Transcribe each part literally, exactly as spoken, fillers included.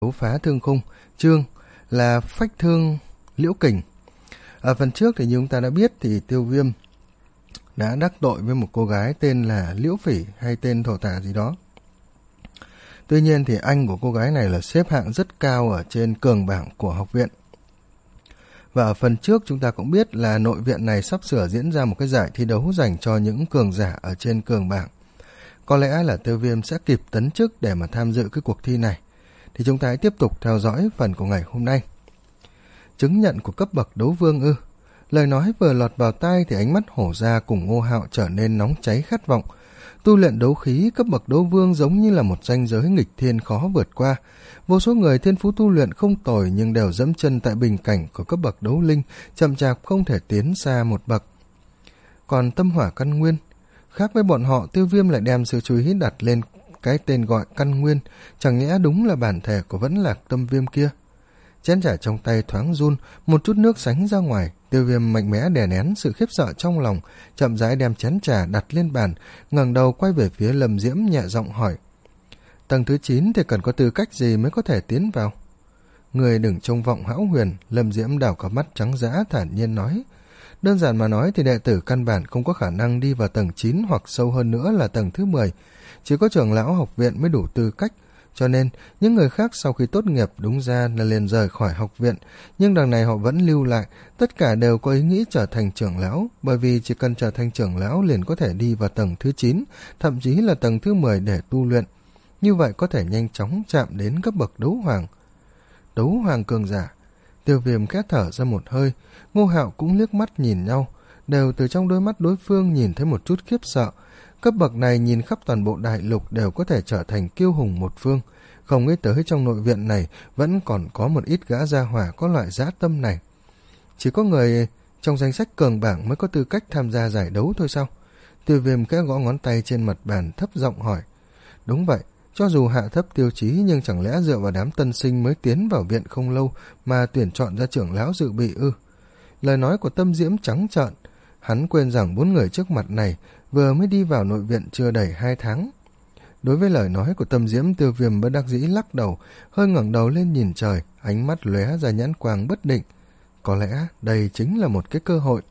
Đấu phá thương khung, chương là phách thương liễu kình. Ở phần trước thì như chúng ta đã biết thì Tiêu Viêm đã đắc tội với một cô gái tên là Liễu Phỉ hay tên thổ tả gì đó. Tuy nhiên thì anh của cô gái này là xếp hạng rất cao ở trên cường bảng của học viện. Và ở phần trước chúng ta cũng biết là nội viện này sắp sửa diễn ra một cái giải thi đấu dành cho những cường giả ở trên cường bảng. Có lẽ là Tiêu Viêm sẽ kịp tấn chức để mà tham dự cái cuộc thi này. Thì chúng ta hãy tiếp tục theo dõi phần của ngày hôm nay. Chứng nhận của cấp bậc đấu vương ư? Lời nói vừa lọt vào tai thì ánh mắt Hổ Gia cùng Ngô Hạo trở nên nóng cháy khát vọng. Tu luyện đấu khí cấp bậc đấu vương giống như là một ranh giới nghịch thiên khó vượt qua. Vô số người thiên phú tu luyện không tồi nhưng đều dẫm chân tại bình cảnh của cấp bậc đấu linh, chậm chạp không thể tiến xa một bậc. Còn tâm hỏa căn nguyên, khác với bọn họ, Tiêu Viêm lại đem sự chú ý đặt lên cái tên gọi căn nguyên, chẳng nhẽ đúng là bản thể của Vẫn Lạc Tâm Viêm kia. Chén trà trong tay thoáng run, một chút nước sánh ra ngoài. Tiêu Viêm mạnh mẽ đè nén sự khiếp sợ trong lòng, chậm rãi đem chén trà đặt lên bàn, ngẩng đầu quay về phía Lâm Diễm nhẹ giọng hỏi: tầng thứ chín thì cần có tư cách gì mới có thể tiến vào? Người đừng trông vọng hão huyền. Lâm Diễm đảo cả mắt trắng dã thản nhiên nói: đơn giản mà nói thì đệ tử căn bản không có khả năng đi vào tầng chín hoặc sâu hơn nữa là tầng thứ mười. Chỉ có trưởng lão học viện mới đủ tư cách. Cho nên, những người khác sau khi tốt nghiệp đúng ra là liền rời khỏi học viện, nhưng đằng này họ vẫn lưu lại, tất cả đều có ý nghĩ trở thành trưởng lão, bởi vì chỉ cần trở thành trưởng lão liền có thể đi vào tầng thứ chín, thậm chí là tầng thứ mười để tu luyện. Như vậy có thể nhanh chóng chạm đến cấp bậc đấu hoàng. Đấu hoàng cường giả. Tiêu Viêm khẽ thở ra một hơi, Ngô Hạo cũng liếc mắt nhìn nhau, đều từ trong đôi mắt đối phương nhìn thấy một chút khiếp sợ. Cấp bậc này nhìn khắp toàn bộ đại lục đều có thể trở thành kiêu hùng một phương. Không nghĩ tới trong nội viện này vẫn còn có một ít gã gia hỏa có loại dã tâm này. Chỉ có người trong danh sách cường bảng mới có tư cách tham gia giải đấu thôi sao? Tiêu Viêm khẽ gõ ngón tay trên mặt bàn thấp giọng hỏi. Đúng vậy, cho dù hạ thấp tiêu chí nhưng chẳng lẽ dựa vào đám tân sinh mới tiến vào viện không lâu mà tuyển chọn ra trưởng lão dự bị ư? Lời nói của Tâm Diễm trắng trợn. Hắn quên rằng bốn người trước mặt này vừa mới đi vào nội viện chưa đầy hai tháng. Đối với lời nói của Tâm Diễm, Tiêu Viêm bất đắc dĩ lắc đầu, hơi ngẩng đầu lên nhìn trời, ánh mắt lóe ra nhãn quang bất định. Có lẽ đây chính là một cái cơ hội.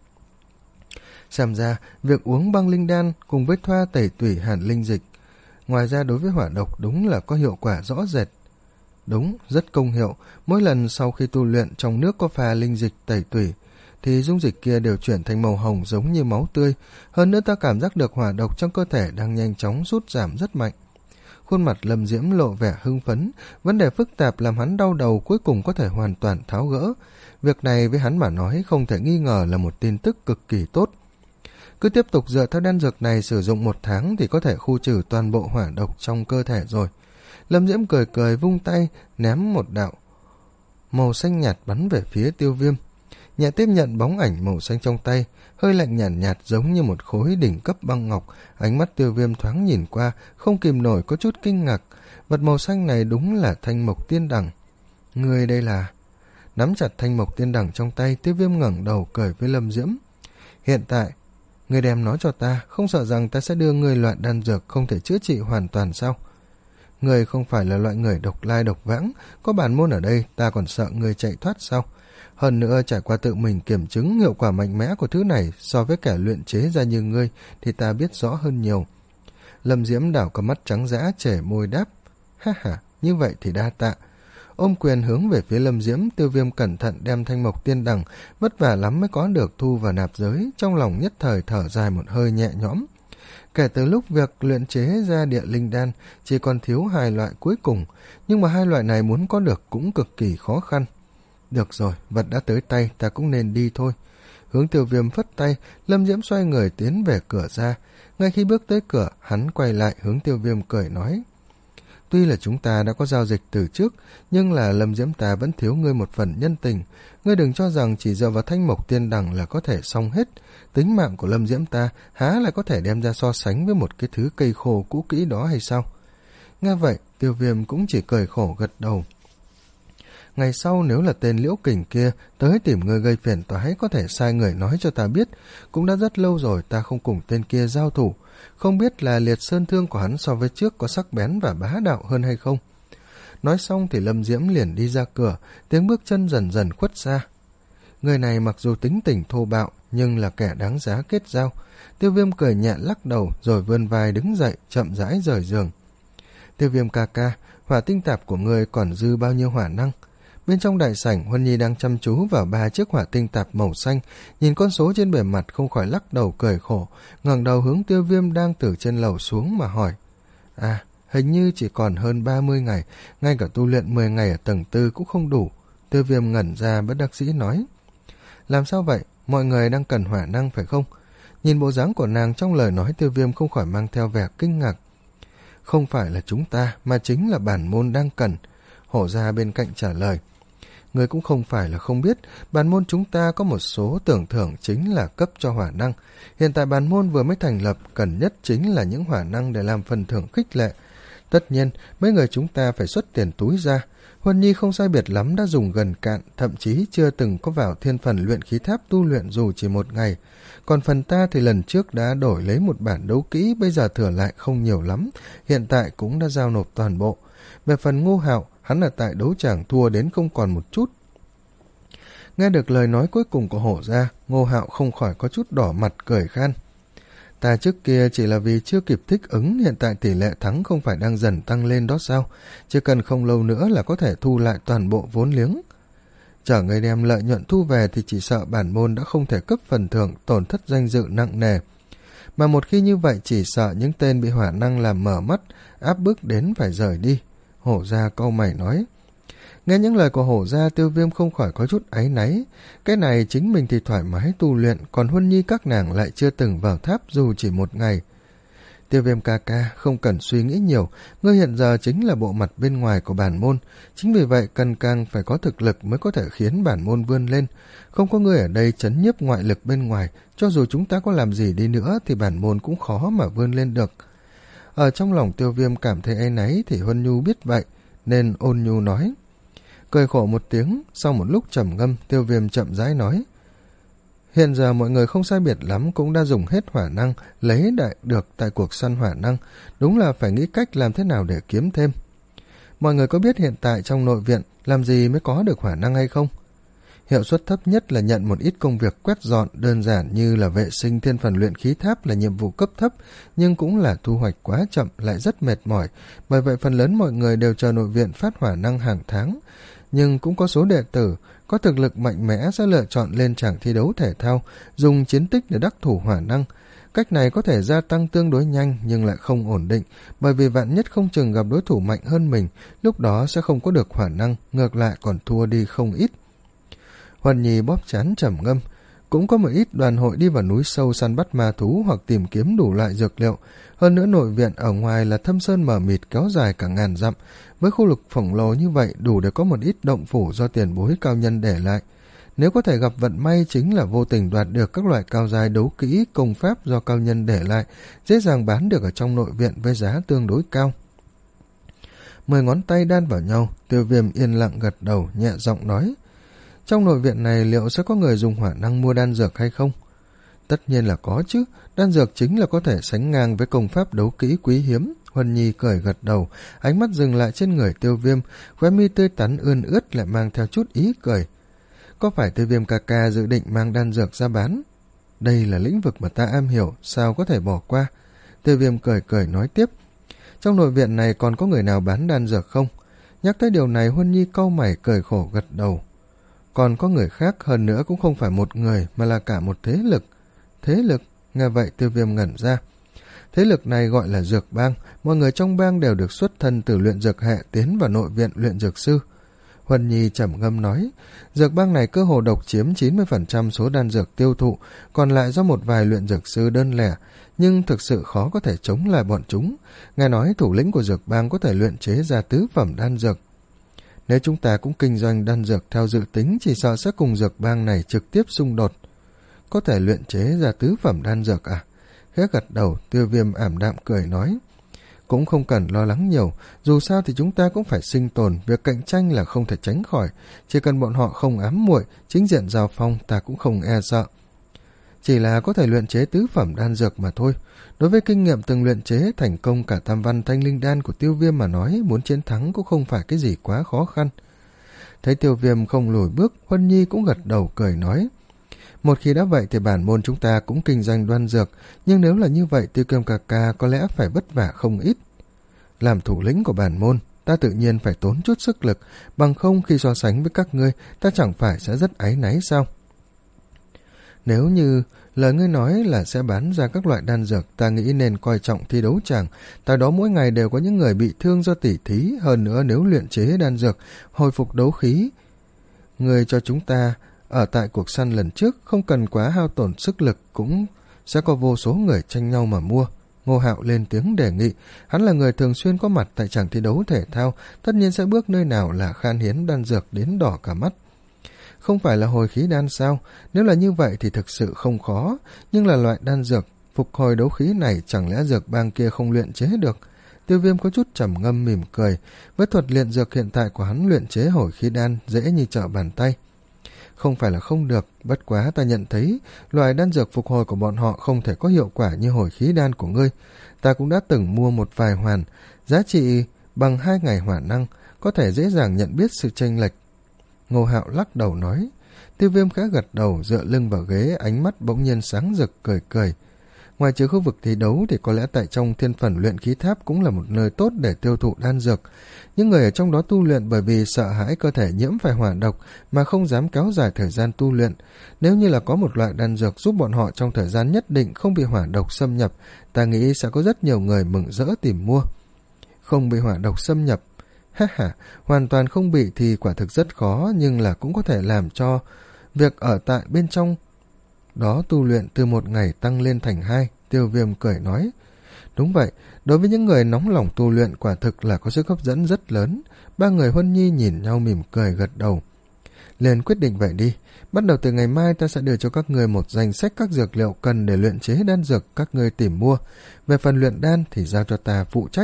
Xem ra, việc uống băng linh đan cùng với thoa tẩy tủy hàn linh dịch, ngoài ra đối với hỏa độc đúng là có hiệu quả rõ rệt. Đúng, rất công hiệu, mỗi lần sau khi tu luyện trong nước có pha linh dịch tẩy tủy, thì dung dịch kia đều chuyển thành màu hồng giống như máu tươi. Hơn nữa ta cảm giác được hỏa độc trong cơ thể đang nhanh chóng rút giảm rất mạnh. Khuôn mặt Lâm Diễm lộ vẻ hưng phấn, vấn đề phức tạp làm hắn đau đầu cuối cùng có thể hoàn toàn tháo gỡ. Việc này với hắn mà nói không thể nghi ngờ là một tin tức cực kỳ tốt. Cứ tiếp tục dựa theo đan dược này sử dụng một tháng thì có thể khu trừ toàn bộ hỏa độc trong cơ thể rồi. Lâm Diễm cười cười vung tay, ném một đạo màu xanh nhạt bắn về phía Tiêu Viêm. Nhẹ tiếp nhận bóng ảnh màu xanh trong tay, hơi lạnh nhàn nhạt, nhạt giống như một khối đỉnh cấp băng ngọc. Ánh mắt Tiêu Viêm thoáng nhìn qua, không kìm nổi có chút kinh ngạc. Vật màu xanh này đúng là thanh mộc tiên đằng. Người đây là... Nắm chặt thanh mộc tiên đằng trong tay, Tiêu Viêm ngẩng đầu cười với Lâm Diễm. Hiện tại, người đem nó cho ta, không sợ rằng ta sẽ đưa người loại đan dược không thể chữa trị hoàn toàn sao? Người không phải là loại người độc lai độc vãng, có bản môn ở đây, ta còn sợ người chạy thoát sao? Hơn nữa trải qua tự mình kiểm chứng hiệu quả mạnh mẽ của thứ này so với kẻ luyện chế ra như ngươi thì ta biết rõ hơn nhiều. Lâm Diễm đảo cả mắt trắng dã chẻ môi đáp. Ha ha, như vậy thì đa tạ. Ôm quyền hướng về phía Lâm Diễm, Tiêu Viêm cẩn thận đem thanh mộc tiên đằng, vất vả lắm mới có được thu vào nạp giới, trong lòng nhất thời thở dài một hơi nhẹ nhõm. Kể từ lúc việc luyện chế ra địa linh đan chỉ còn thiếu hai loại cuối cùng, nhưng mà hai loại này muốn có được cũng cực kỳ khó khăn. Được rồi, vật đã tới tay, ta cũng nên đi thôi. Hướng Tiêu Viêm phất tay, Lâm Diễm xoay người tiến về cửa ra. Ngay khi bước tới cửa, hắn quay lại hướng Tiêu Viêm cười nói. Tuy là chúng ta đã có giao dịch từ trước, nhưng là Lâm Diễm ta vẫn thiếu ngươi một phần nhân tình. Ngươi đừng cho rằng chỉ dựa vào thanh mộc tiên đằng là có thể xong hết. Tính mạng của Lâm Diễm ta há lại có thể đem ra so sánh với một cái thứ cây khô cũ kỹ đó hay sao? Nghe vậy, Tiêu Viêm cũng chỉ cười khổ gật đầu. Ngày sau nếu là tên Liễu Kình kia tới tìm người gây phiền toái, có thể sai người nói cho ta biết. Cũng đã rất lâu rồi ta không cùng tên kia giao thủ, không biết là liệt sơn thương của hắn so với trước có sắc bén và bá đạo hơn hay không. Nói xong thì Lâm Diễm liền đi ra cửa, tiếng bước chân dần dần khuất xa. Người này mặc dù tính tình thô bạo, nhưng là kẻ đáng giá kết giao. Tiêu Viêm cười nhẹ lắc đầu rồi vươn vai đứng dậy, chậm rãi rời giường. Tiêu Viêm ca ca, hỏa tinh tạp của ngươi còn dư bao nhiêu hỏa năng? Bên trong đại sảnh, Huân Nhi đang chăm chú vào ba chiếc hỏa tinh tạp màu xanh, nhìn con số trên bề mặt không khỏi lắc đầu cười khổ, ngẩng đầu hướng Tiêu Viêm đang từ trên lầu xuống mà hỏi. À, hình như chỉ còn hơn ba mươi ngày, ngay cả tu luyện mười ngày ở tầng tư cũng không đủ. Tiêu Viêm ngẩn ra bất đắc dĩ nói. Làm sao vậy? Mọi người đang cần hỏa năng phải không? Nhìn bộ dáng của nàng trong lời nói, Tiêu Viêm không khỏi mang theo vẻ kinh ngạc. Không phải là chúng ta, mà chính là bản môn đang cần. Hổ Gia bên cạnh trả lời. Người cũng không phải là không biết, bản môn chúng ta có một số tưởng thưởng chính là cấp cho hỏa năng. Hiện tại bản môn vừa mới thành lập, cần nhất chính là những hỏa năng để làm phần thưởng khích lệ. Tất nhiên, mấy người chúng ta phải xuất tiền túi ra. Huân Nhi không sai biệt lắm đã dùng gần cạn, thậm chí chưa từng có vào thiên phần luyện khí tháp tu luyện dù chỉ một ngày. Còn phần ta thì lần trước đã đổi lấy một bản đấu kỹ, bây giờ thừa lại không nhiều lắm, hiện tại cũng đã giao nộp toàn bộ. Về phần Ngô Hạo, hắn ở tại đấu tràng thua đến không còn một chút. Nghe được lời nói cuối cùng của Hổ Gia, Ngô Hạo không khỏi có chút đỏ mặt cười khan. Ta trước kia chỉ là vì chưa kịp thích ứng, hiện tại tỷ lệ thắng không phải đang dần tăng lên đó sao? Chỉ cần không lâu nữa là có thể thu lại toàn bộ vốn liếng. Chở người đem lợi nhuận thu về thì chỉ sợ bản môn đã không thể cấp phần thưởng, tổn thất danh dự nặng nề. Mà một khi như vậy chỉ sợ những tên bị hỏa năng làm mở mắt, áp bức đến phải rời đi. Hổ Gia cau mày nói. Nghe những lời của Hổ Gia, Tiêu Viêm không khỏi có chút áy náy. Cái này chính mình thì thoải mái tu luyện, còn Huân Nhi các nàng lại chưa từng vào tháp dù chỉ một ngày. Tiêu Viêm ca ca, không cần suy nghĩ nhiều, ngươi hiện giờ chính là bộ mặt bên ngoài của bản môn. Chính vì vậy cần càng phải có thực lực mới có thể khiến bản môn vươn lên. Không có ngươi ở đây chấn nhiếp ngoại lực bên ngoài, cho dù chúng ta có làm gì đi nữa thì bản môn cũng khó mà vươn lên được. Ở trong lòng Tiêu Viêm cảm thấy áy náy thì Huân Nhu biết vậy, nên ôn nhu nói. Cười khổ một tiếng, sau một lúc trầm ngâm, Tiêu Viêm chậm rãi nói. Hiện giờ mọi người không sai biệt lắm cũng đã dùng hết hỏa năng, lấy đại được tại cuộc săn hỏa năng, đúng là phải nghĩ cách làm thế nào để kiếm thêm. Mọi người có biết hiện tại trong nội viện làm gì mới có được hỏa năng hay không? Hiệu suất thấp nhất là nhận một ít công việc quét dọn đơn giản như là vệ sinh thiên phần luyện khí tháp là nhiệm vụ cấp thấp, nhưng cũng là thu hoạch quá chậm lại rất mệt mỏi, bởi vậy phần lớn mọi người đều chờ nội viện phát hỏa năng hàng tháng. Nhưng cũng có số đệ tử có thực lực mạnh mẽ sẽ lựa chọn lên tràng thi đấu thể thao, dùng chiến tích để đắc thủ hỏa năng. Cách này có thể gia tăng tương đối nhanh nhưng lại không ổn định, bởi vì vạn nhất không chừng gặp đối thủ mạnh hơn mình, lúc đó sẽ không có được hỏa năng, ngược lại còn thua đi không ít. Huân Nhi bóp trán trầm ngâm. Cũng có một ít đoàn hội đi vào núi sâu săn bắt ma thú hoặc tìm kiếm đủ loại dược liệu. Hơn nữa nội viện ở ngoài là thâm sơn mờ mịt kéo dài cả ngàn dặm. Với khu vực khổng lồ như vậy đủ để có một ít động phủ do tiền bối cao nhân để lại. Nếu có thể gặp vận may chính là vô tình đoạt được các loại cao giai đấu kỹ công pháp do cao nhân để lại, dễ dàng bán được ở trong nội viện với giá tương đối cao. Mười ngón tay đan vào nhau, Tiêu Viêm yên lặng gật đầu, nhẹ giọng nói. Trong nội viện này liệu sẽ có người dùng hỏa năng mua đan dược hay không? Tất nhiên là có chứ, đan dược chính là có thể sánh ngang với công pháp đấu kỹ quý hiếm. Huân Nhi cười gật đầu, ánh mắt dừng lại trên người Tiêu Viêm, khóe mi tươi tắn ươn ướt lại mang theo chút ý cười. Có phải Tiêu Viêm ca ca dự định mang đan dược ra bán? Đây là lĩnh vực mà ta am hiểu, sao có thể bỏ qua? Tiêu Viêm cười cười nói tiếp. Trong nội viện này còn có người nào bán đan dược không? Nhắc tới điều này, Huân Nhi cau mày cười khổ gật đầu. Còn có người khác, hơn nữa cũng không phải một người mà là cả một thế lực. Thế lực? Nghe vậy Tiêu Viêm ngẩn ra. Thế lực này gọi là dược bang, mọi người trong bang đều được xuất thân từ luyện dược hệ tiến vào nội viện luyện dược sư. Huân Nhi trầm ngâm nói, dược bang này cơ hồ độc chiếm chín mươi phần trăm số đan dược tiêu thụ, còn lại do một vài luyện dược sư đơn lẻ, nhưng thực sự khó có thể chống lại bọn chúng. Nghe nói thủ lĩnh của dược bang có thể luyện chế ra tứ phẩm đan dược. Nếu chúng ta cũng kinh doanh đan dược theo dự tính, chỉ sợ sẽ cùng dược bang này trực tiếp xung đột. Có thể luyện chế ra tứ phẩm đan dược à? Khẽ gật đầu, Tiêu Viêm ảm đạm cười nói. Cũng không cần lo lắng nhiều, dù sao thì chúng ta cũng phải sinh tồn, việc cạnh tranh là không thể tránh khỏi. Chỉ cần bọn họ không ám muội, chính diện giao phong ta cũng không e sợ. chỉ là có thể luyện chế tứ phẩm đan dược mà thôi. Đối với kinh nghiệm từng luyện chế thành công cả tam văn thanh linh đan của Tiêu Viêm mà nói, muốn chiến thắng cũng không phải cái gì quá khó khăn. Thấy Tiêu Viêm không lùi bước, Huân Nhi cũng gật đầu cười nói, một khi đã vậy thì bản môn chúng ta cũng kinh doanh đan dược, nhưng nếu là như vậy Tiêu Viêm ca ca có lẽ phải vất vả không ít. Làm thủ lĩnh của bản môn, ta tự nhiên phải tốn chút sức lực, bằng không khi so sánh với các ngươi, ta chẳng phải sẽ rất áy náy sao? Nếu như lời ngươi nói là sẽ bán ra các loại đan dược, ta nghĩ nên coi trọng thi đấu tràng, tại đó mỗi ngày đều có những người bị thương do tỉ thí, hơn nữa nếu luyện chế đan dược, hồi phục đấu khí. Người cho chúng ta ở tại cuộc săn lần trước không cần quá hao tổn sức lực, cũng sẽ có vô số người tranh nhau mà mua. Ngô Hạo lên tiếng đề nghị, hắn là người thường xuyên có mặt tại tràng thi đấu thể thao, tất nhiên sẽ bước nơi nào là khan hiếm đan dược đến đỏ cả mắt. Không phải là hồi khí đan sao? Nếu là như vậy thì thực sự không khó, nhưng là loại đan dược phục hồi đấu khí này chẳng lẽ dược bang kia không luyện chế được? Tiêu Viêm có chút trầm ngâm mỉm cười, với thuật luyện dược hiện tại của hắn luyện chế hồi khí đan dễ như trở bàn tay. Không phải là không được, bất quá ta nhận thấy loại đan dược phục hồi của bọn họ không thể có hiệu quả như hồi khí đan của ngươi. Ta cũng đã từng mua một vài hoàn, giá trị bằng hai ngày hỏa năng, có thể dễ dàng nhận biết sự chênh lệch. Ngô Hạo lắc đầu nói. Tiêu Viêm khẽ gật đầu, dựa lưng vào ghế, ánh mắt bỗng nhiên sáng rực, cười cười. Ngoài trừ khu vực thi đấu thì có lẽ tại trong thiên phần luyện khí tháp cũng là một nơi tốt để tiêu thụ đan dược. Những người ở trong đó tu luyện bởi vì sợ hãi cơ thể nhiễm phải hỏa độc mà không dám kéo dài thời gian tu luyện. Nếu như là có một loại đan dược giúp bọn họ trong thời gian nhất định không bị hỏa độc xâm nhập, ta nghĩ sẽ có rất nhiều người mừng rỡ tìm mua. Không bị hỏa độc xâm nhập? Ha ha, hoàn toàn không bị thì quả thực rất khó, nhưng là cũng có thể làm cho việc ở tại bên trong đó tu luyện từ một ngày tăng lên thành hai. Tiêu Viêm cười nói. Đúng vậy, đối với những người nóng lòng tu luyện quả thực là có sức hấp dẫn rất lớn. Ba người Huân Nhi nhìn nhau mỉm cười gật đầu. Liền quyết định vậy đi, bắt đầu từ ngày mai ta sẽ đưa cho các người một danh sách các dược liệu cần để luyện chế đan dược các người tìm mua. Về phần luyện đan thì giao cho ta phụ trách.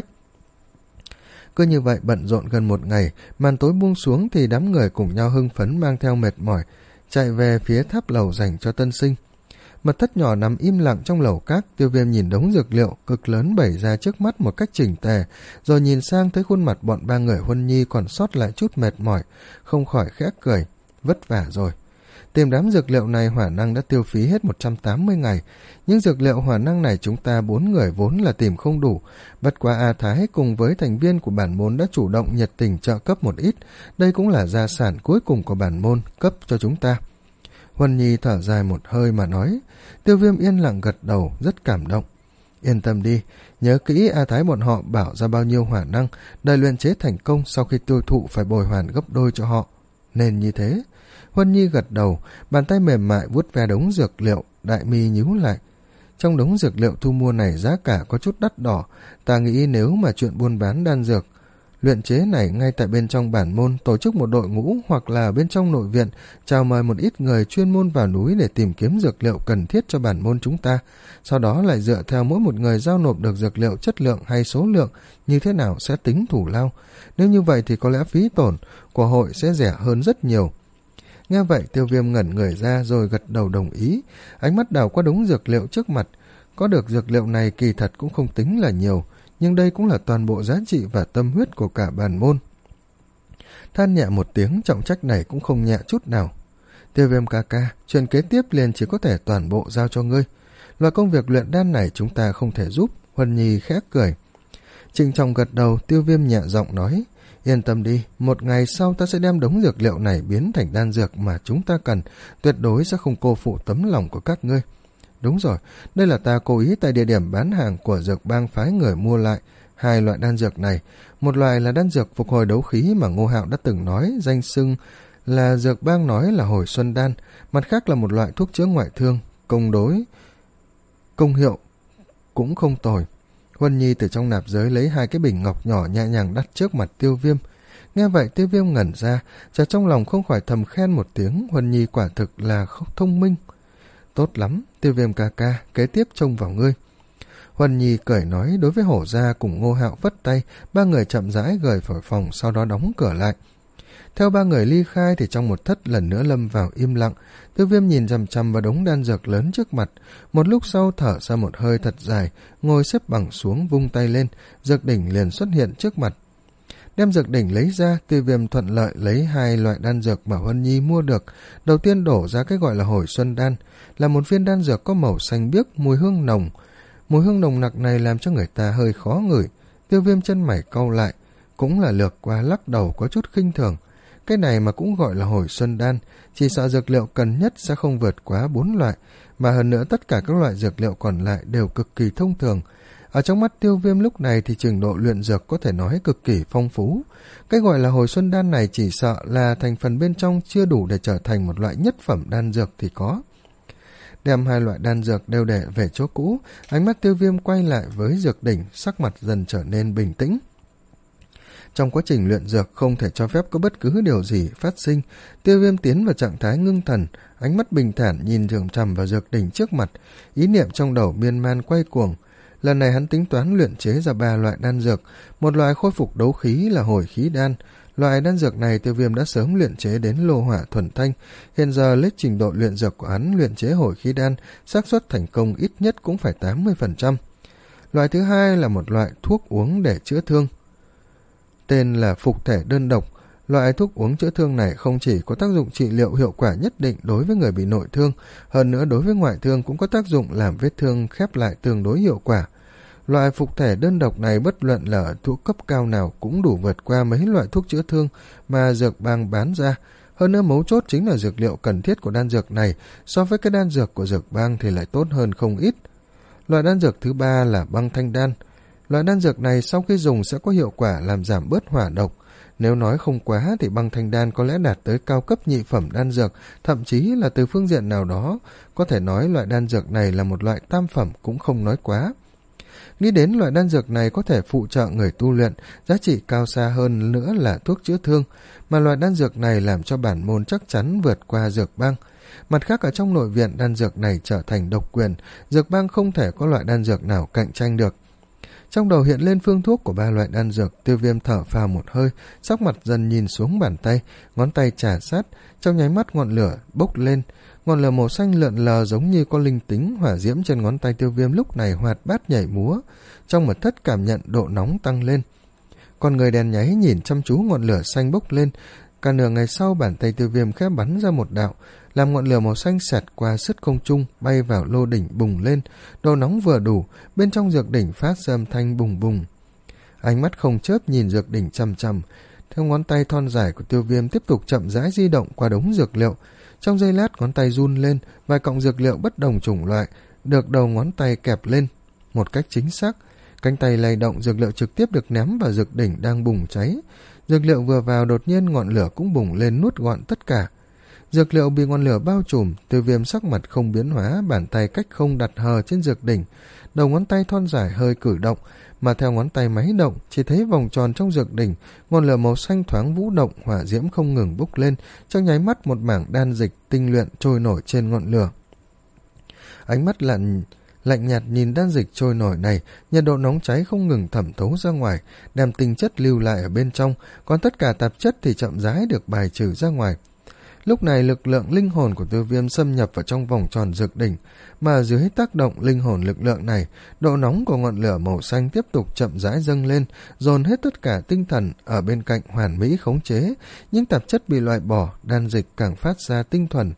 Cứ như vậy bận rộn gần một ngày, màn tối buông xuống thì đám người cùng nhau hưng phấn mang theo mệt mỏi, chạy về phía tháp lầu dành cho tân sinh. Mật thất nhỏ nằm im lặng trong lầu các. Tiêu Viêm nhìn đống dược liệu cực lớn bày ra trước mắt một cách chỉnh tề, rồi nhìn sang thấy khuôn mặt bọn ba người Huân Nhi còn sót lại chút mệt mỏi, không khỏi khẽ cười. Vất vả rồi. Tìm đám dược liệu này hỏa năng đã tiêu phí hết một trăm tám mươi ngày. Những dược liệu hỏa năng này chúng ta bốn người vốn là tìm không đủ. Bất quá A Thái cùng với thành viên của bản môn đã chủ động nhiệt tình trợ cấp một ít. Đây cũng là gia sản cuối cùng của bản môn cấp cho chúng ta. Huân Nhi thở dài một hơi mà nói. Tiêu Viêm yên lặng gật đầu, rất cảm động. Yên tâm đi, nhớ kỹ A Thái bọn họ bảo ra bao nhiêu hỏa năng, đợi luyện chế thành công sau khi tiêu thụ phải bồi hoàn gấp đôi cho họ. Nên như thế. Huân Nhi gật đầu, bàn tay mềm mại vuốt ve đống dược liệu, đại mi nhíu lại. Trong đống dược liệu thu mua này giá cả có chút đắt đỏ, ta nghĩ nếu mà chuyện buôn bán đan dược luyện chế này ngay tại bên trong bản môn tổ chức một đội ngũ, hoặc là bên trong nội viện chào mời một ít người chuyên môn vào núi để tìm kiếm dược liệu cần thiết cho bản môn chúng ta, sau đó lại dựa theo mỗi một người giao nộp được dược liệu chất lượng hay số lượng như thế nào sẽ tính thủ lao. Nếu như vậy thì có lẽ phí tổn của hội sẽ rẻ hơn rất nhiều. Nghe vậy Tiêu Viêm ngẩn người ra rồi gật đầu đồng ý, ánh mắt đảo qua đống dược liệu trước mặt. Có được dược liệu này kỳ thật cũng không tính là nhiều, nhưng đây cũng là toàn bộ giá trị và tâm huyết của cả bản môn. Than nhẹ một tiếng, trọng trách này cũng không nhẹ chút nào. Tiêu Viêm ca ca, chuyện kế tiếp liền chỉ có thể toàn bộ giao cho ngươi. Loại công việc luyện đan này chúng ta không thể giúp. Huân Nhi khẽ cười. Trịnh trọng gật đầu, Tiêu Viêm nhẹ giọng nói. Yên tâm đi, một ngày sau ta sẽ đem đống dược liệu này biến thành đan dược mà chúng ta cần, tuyệt đối sẽ không cô phụ tấm lòng của các ngươi. Đúng rồi, đây là ta cố ý tại địa điểm bán hàng của dược bang phái người mua lại hai loại đan dược này. Một loại là đan dược phục hồi đấu khí mà Ngô Hạo đã từng nói, danh xưng là dược bang nói là hồi xuân đan. Mặt khác là một loại thuốc chữa ngoại thương, công đối, công hiệu cũng không tồi. Huân Nhi từ trong nạp giới lấy hai cái bình ngọc nhỏ nhẹ nhàng đặt trước mặt Tiêu Viêm. Nghe vậy Tiêu Viêm ngẩn ra, chợt trong lòng không khỏi thầm khen một tiếng, Huân Nhi quả thực là không thông minh. Tốt lắm, Tiêu Viêm ca ca, kế tiếp trông vào ngươi. Huân Nhi cười nói. Đối với Hổ Gia cùng Ngô Hạo vất tay, ba người chậm rãi rời khỏi phòng, sau đó đóng cửa lại. Theo ba người ly khai thì trong một thất lần nữa lâm vào im lặng. Tiêu Viêm nhìn chằm chằm vào đống đan dược lớn trước mặt. Một lúc sau thở ra một hơi thật dài, ngồi xếp bằng xuống vung tay lên, dược đỉnh liền xuất hiện trước mặt. Đem dược đỉnh lấy ra, Tiêu Viêm thuận lợi lấy hai loại đan dược mà Huân Nhi mua được. Đầu tiên đổ ra cái gọi là hồi xuân đan, là một viên đan dược có màu xanh biếc, mùi hương nồng. Mùi hương nồng nặc này làm cho người ta hơi khó ngửi. Tiêu Viêm chân mày cau lại, cũng là lược qua lắc đầu có chút khinh thường. Cái này mà cũng gọi là hồi xuân đan, chỉ sợ dược liệu cần nhất sẽ không vượt quá bốn loại, mà hơn nữa tất cả các loại dược liệu còn lại đều cực kỳ thông thường. Ở trong mắt Tiêu Viêm lúc này thì trình độ luyện dược có thể nói cực kỳ phong phú. Cái gọi là hồi xuân đan này chỉ sợ là thành phần bên trong chưa đủ để trở thành một loại nhất phẩm đan dược thì có. Đem hai loại đan dược đều để về chỗ cũ, ánh mắt Tiêu Viêm quay lại với dược đỉnh, sắc mặt dần trở nên bình tĩnh. Trong quá trình luyện dược không thể cho phép có bất cứ điều gì phát sinh. Tiêu Viêm tiến vào trạng thái ngưng thần, ánh mắt bình thản nhìn chằm chằm vào dược đỉnh trước mặt, ý niệm trong đầu miên man quay cuồng. Lần này hắn tính toán luyện chế ra ba loại đan dược, một loại khôi phục đấu khí là hồi khí đan. Loại đan dược này Tiêu Viêm đã sớm luyện chế đến lô hỏa thuần thanh, hiện giờ lấy trình độ luyện dược của hắn luyện chế hồi khí đan, xác suất thành công ít nhất cũng phải tám mươi phần trăm. Loại thứ hai là một loại thuốc uống để chữa thương, tên là phục thể đơn độc. Loại thuốc uống chữa thương này không chỉ có tác dụng trị liệu hiệu quả nhất định đối với người bị nội thương, hơn nữa đối với ngoại thương cũng có tác dụng làm vết thương khép lại tương đối hiệu quả. Loại phục thể đơn độc này bất luận là thuốc cấp cao nào cũng đủ vượt qua mấy loại thuốc chữa thương mà dược bang bán ra. Hơn nữa mấu chốt chính là dược liệu cần thiết của đan dược này so với cái đan dược của dược bang thì lại tốt hơn không ít. Loại đan dược thứ ba là băng thanh đan. Loại đan dược này sau khi dùng sẽ có hiệu quả làm giảm bớt hỏa độc. Nếu nói không quá thì băng thanh đan có lẽ đạt tới cao cấp nhị phẩm đan dược, thậm chí là từ phương diện nào đó có thể nói loại đan dược này là một loại tam phẩm cũng không nói quá. Nghĩ đến loại đan dược này có thể phụ trợ người tu luyện, giá trị cao xa hơn nữa là thuốc chữa thương, mà loại đan dược này làm cho bản môn chắc chắn vượt qua dược bang. Mặt khác ở trong nội viện đan dược này trở thành độc quyền, dược bang không thể có loại đan dược nào cạnh tranh được. Trong đầu hiện lên phương thuốc của ba loại đan dược, Tiêu Viêm thở phào một hơi, sắc mặt dần nhìn xuống bàn tay, ngón tay chà sát, trong nháy mắt ngọn lửa bốc lên, ngọn lửa màu xanh lượn lờ giống như có linh tính, hỏa diễm trên ngón tay Tiêu Viêm lúc này hoạt bát nhảy múa, trong mật thất cảm nhận độ nóng tăng lên. Con người đèn nháy nhìn chăm chú ngọn lửa xanh bốc lên, cả nửa ngày sau bàn tay Tiêu Viêm khẽ bắn ra một đạo, làm ngọn lửa màu xanh xẹt qua sứt không trung, bay vào lô đỉnh bùng lên, độ nóng vừa đủ, bên trong dược đỉnh phát ra âm thanh bùng bùng. Ánh mắt không chớp nhìn dược đỉnh chằm chằm, theo ngón tay thon dài của Tiêu Viêm tiếp tục chậm rãi di động qua đống dược liệu. Trong giây lát ngón tay run lên, vài cọng dược liệu bất đồng chủng loại được đầu ngón tay kẹp lên một cách chính xác. Cánh tay lay động, dược liệu trực tiếp được ném vào dược đỉnh đang bùng cháy. Dược liệu vừa vào đột nhiên ngọn lửa cũng bùng lên nuốt gọn tất cả. Dược liệu bị ngọn lửa bao trùm, Tiêu Viêm sắc mặt không biến hóa, bàn tay cách không đặt hờ trên dược đỉnh. Đầu ngón tay thon dài hơi cử động, mà theo ngón tay máy động, chỉ thấy vòng tròn trong dược đỉnh, ngọn lửa màu xanh thoáng vũ động, hỏa diễm không ngừng bốc lên, trong nháy mắt một mảng đan dịch tinh luyện trôi nổi trên ngọn lửa. Ánh mắt lạnh lạnh nhạt nhìn đan dịch trôi nổi này, nhiệt độ nóng cháy không ngừng thẩm thấu ra ngoài, đem tinh chất lưu lại ở bên trong, còn tất cả tạp chất thì chậm rãi được bài trừ ra ngoài. Lúc này lực lượng linh hồn của Tiêu Viêm xâm nhập vào trong vòng tròn dược đỉnh, mà dưới tác động linh hồn lực lượng này, độ nóng của ngọn lửa màu xanh tiếp tục chậm rãi dâng lên, dồn hết tất cả tinh thần ở bên cạnh hoàn mỹ khống chế, những tạp chất bị loại bỏ, đan dịch càng phát ra tinh thuần.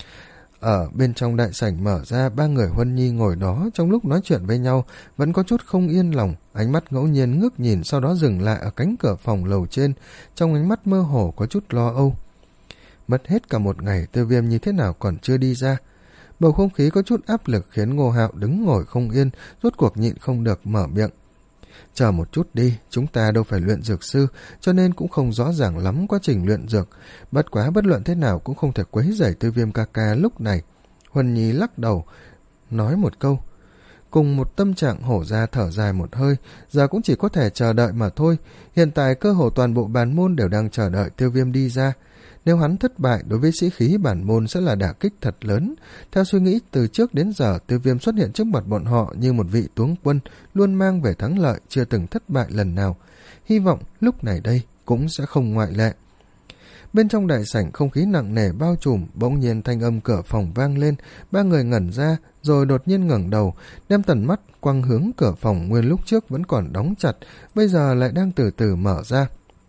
Ở bên trong đại sảnh mở ra, ba người Huân Nhi ngồi đó trong lúc nói chuyện với nhau, vẫn có chút không yên lòng, ánh mắt ngẫu nhiên ngước nhìn sau đó dừng lại ở cánh cửa phòng lầu trên, trong ánh mắt mơ hồ có chút lo âu. Mất hết cả một ngày, Tiêu Viêm như thế nào còn chưa đi ra. Bầu không khí có chút áp lực khiến Ngô Hạo đứng ngồi không yên, rốt cuộc nhịn không được mở miệng. Chờ một chút đi, chúng ta đâu phải luyện dược sư, cho nên cũng không rõ ràng lắm quá trình luyện dược. Bất quá bất luận thế nào cũng không thể quấy rầy Tiêu Viêm ca ca lúc này. Huân Nhi lắc đầu, nói một câu. Cùng một tâm trạng hổ ra thở dài một hơi, giờ cũng chỉ có thể chờ đợi mà thôi. Hiện tại cơ hồ toàn bộ bản môn đều đang chờ đợi Tiêu Viêm đi ra. Nếu hắn thất bại, đối với sĩ khí bản môn sẽ là đả kích thật lớn. Theo suy nghĩ từ trước đến giờ, Tiêu Viêm xuất hiện trước mặt bọn họ như một vị tướng quân, luôn mang về thắng lợi, chưa từng thất bại lần nào. Hy vọng lúc này đây cũng sẽ không ngoại lệ. Bên trong đại sảnh không khí nặng nề bao trùm, bỗng nhiên thanh âm cửa phòng vang lên, ba người ngẩn ra, rồi đột nhiên ngẩng đầu, đem tầm mắt quăng hướng cửa phòng nguyên lúc trước vẫn còn đóng chặt, bây giờ lại đang từ từ mở ra.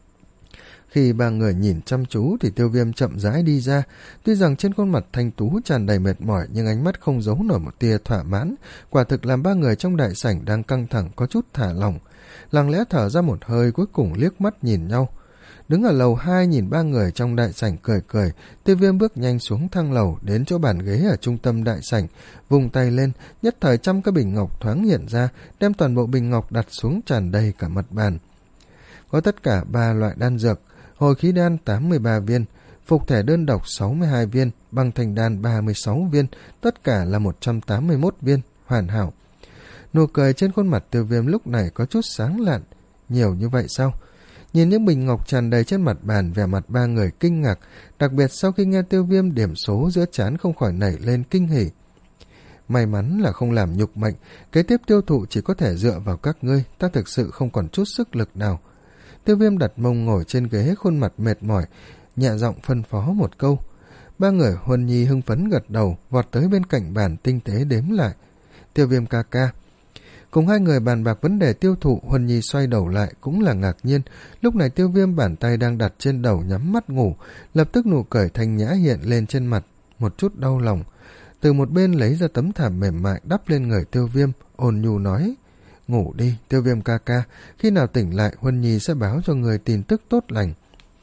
Khi ba người nhìn chăm chú thì Tiêu Viêm chậm rãi đi ra, tuy rằng trên khuôn mặt thanh tú tràn đầy mệt mỏi nhưng ánh mắt không giấu nổi một tia thỏa mãn, quả thực làm ba người trong đại sảnh đang căng thẳng có chút thả lỏng, lặng lẽ thở ra một hơi, cuối cùng liếc mắt nhìn nhau. Đứng ở lầu hai nhìn ba người trong đại sảnh cười cười, Tiêu Viêm bước nhanh xuống thang lầu đến chỗ bàn ghế ở trung tâm đại sảnh, vùng tay lên, nhất thời trăm cái bình ngọc thoáng hiện ra, đem toàn bộ bình ngọc đặt xuống tràn đầy cả mặt bàn. Có tất cả ba loại đan dược, hồi khí đan tám mươi ba viên, phục thể đơn độc sáu mươi hai viên, băng thành đan ba mươi sáu viên, tất cả là một trăm tám mươi mốt viên, hoàn hảo. Nụ cười trên khuôn mặt Tiêu Viêm lúc này có chút sáng lạn. Nhiều như vậy sao? Nhìn những bình ngọc tràn đầy trên mặt bàn, vẻ mặt ba người kinh ngạc, đặc biệt sau khi nghe Tiêu Viêm điểm số giữa trán không khỏi nảy lên kinh hỉ. May mắn là không làm nhục mệnh, kế tiếp tiêu thụ chỉ có thể dựa vào các ngươi, ta thực sự không còn chút sức lực nào. Tiêu Viêm đặt mông ngồi trên ghế, khuôn mặt mệt mỏi, nhẹ giọng phân phó một câu. Ba người Huân Nhi hưng phấn gật đầu, vọt tới bên cạnh bàn tinh tế đếm lại. Tiêu Viêm ca ca. Cùng hai người bàn bạc vấn đề tiêu thụ, Huân Nhi xoay đầu lại cũng là ngạc nhiên. Lúc này Tiêu Viêm bàn tay đang đặt trên đầu nhắm mắt ngủ, lập tức nụ cười thanh nhã hiện lên trên mặt, một chút đau lòng. Từ một bên lấy ra tấm thảm mềm mại đắp lên người Tiêu Viêm, ôn nhu nói: Ngủ đi, Tiêu Viêm ca ca, khi nào tỉnh lại Huân Nhi sẽ báo cho người tin tức tốt lành.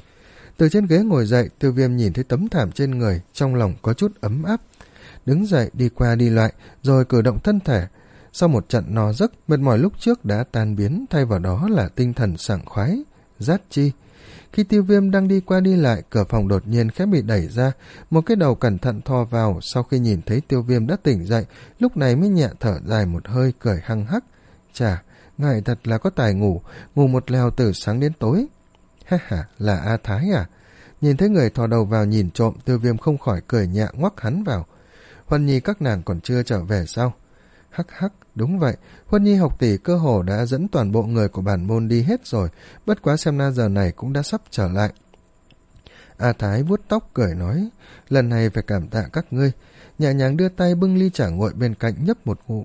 Từ trên ghế ngồi dậy, Tiêu Viêm nhìn thấy tấm thảm trên người, trong lòng có chút ấm áp. Đứng dậy đi qua đi lại, rồi cử động thân thể. Sau một trận no giấc, mệt mỏi lúc trước đã tan biến, thay vào đó là tinh thần sảng khoái, giác chi. Khi Tiêu Viêm đang đi qua đi lại, cửa phòng đột nhiên khẽ bị đẩy ra, một cái đầu cẩn thận thò vào, sau khi nhìn thấy Tiêu Viêm đã tỉnh dậy, lúc này mới nhẹ thở dài một hơi, cười hăng hắc. Chà, ngài thật là có tài ngủ, ngủ một lèo từ sáng đến tối. Ha ha, là A Thái à? Nhìn thấy người thò đầu vào nhìn trộm, Tiêu Viêm không khỏi cười nhẹ ngoắc hắn vào. Huân Nhi các nàng còn chưa trở về sao? Hắc hắc, đúng vậy, Huân Nhi học tỷ cơ hồ đã dẫn toàn bộ người của bản môn đi hết rồi, bất quá xem na giờ này cũng đã sắp trở lại. A Thái vuốt tóc cười nói, lần này phải cảm tạ các ngươi, nhẹ nhàng đưa tay bưng ly trà nguội bên cạnh nhấp một ngụm.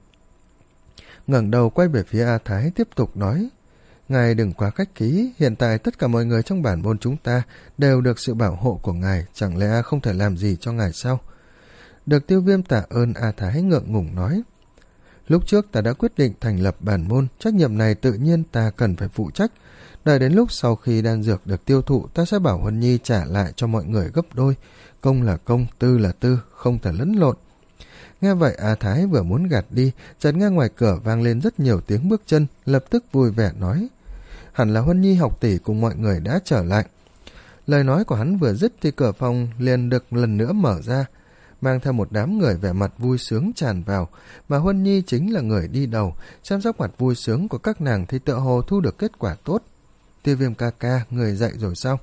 Ngẩng đầu quay về phía A Thái tiếp tục nói, ngài đừng quá khách khí, hiện tại tất cả mọi người trong bản môn chúng ta đều được sự bảo hộ của ngài, chẳng lẽ không thể làm gì cho ngài sao? Được Tiêu Viêm tạ ơn, A Thái ngượng ngùng nói, lúc trước ta đã quyết định thành lập bản môn, trách nhiệm này tự nhiên ta cần phải phụ trách. Đợi đến lúc sau khi đan dược được tiêu thụ, ta sẽ bảo Huân Nhi trả lại cho mọi người gấp đôi. Công là công, tư là tư, không thể lẫn lộn. Nghe vậy A Thái vừa muốn gạt đi, chợt nghe ngoài cửa vang lên rất nhiều tiếng bước chân, lập tức vui vẻ nói, hẳn là Huân Nhi học tỷ cùng mọi người đã trở lại. Lời nói của hắn vừa dứt thì cửa phòng liền được lần nữa mở ra, mang theo một đám người vẻ mặt vui sướng tràn vào, mà Huân Nhi chính là người đi đầu. Xem sắc mặt vui sướng của các nàng thì tựa hồ thu được kết quả tốt. Tiêu Viêm ca ca, người dậy rồi sao?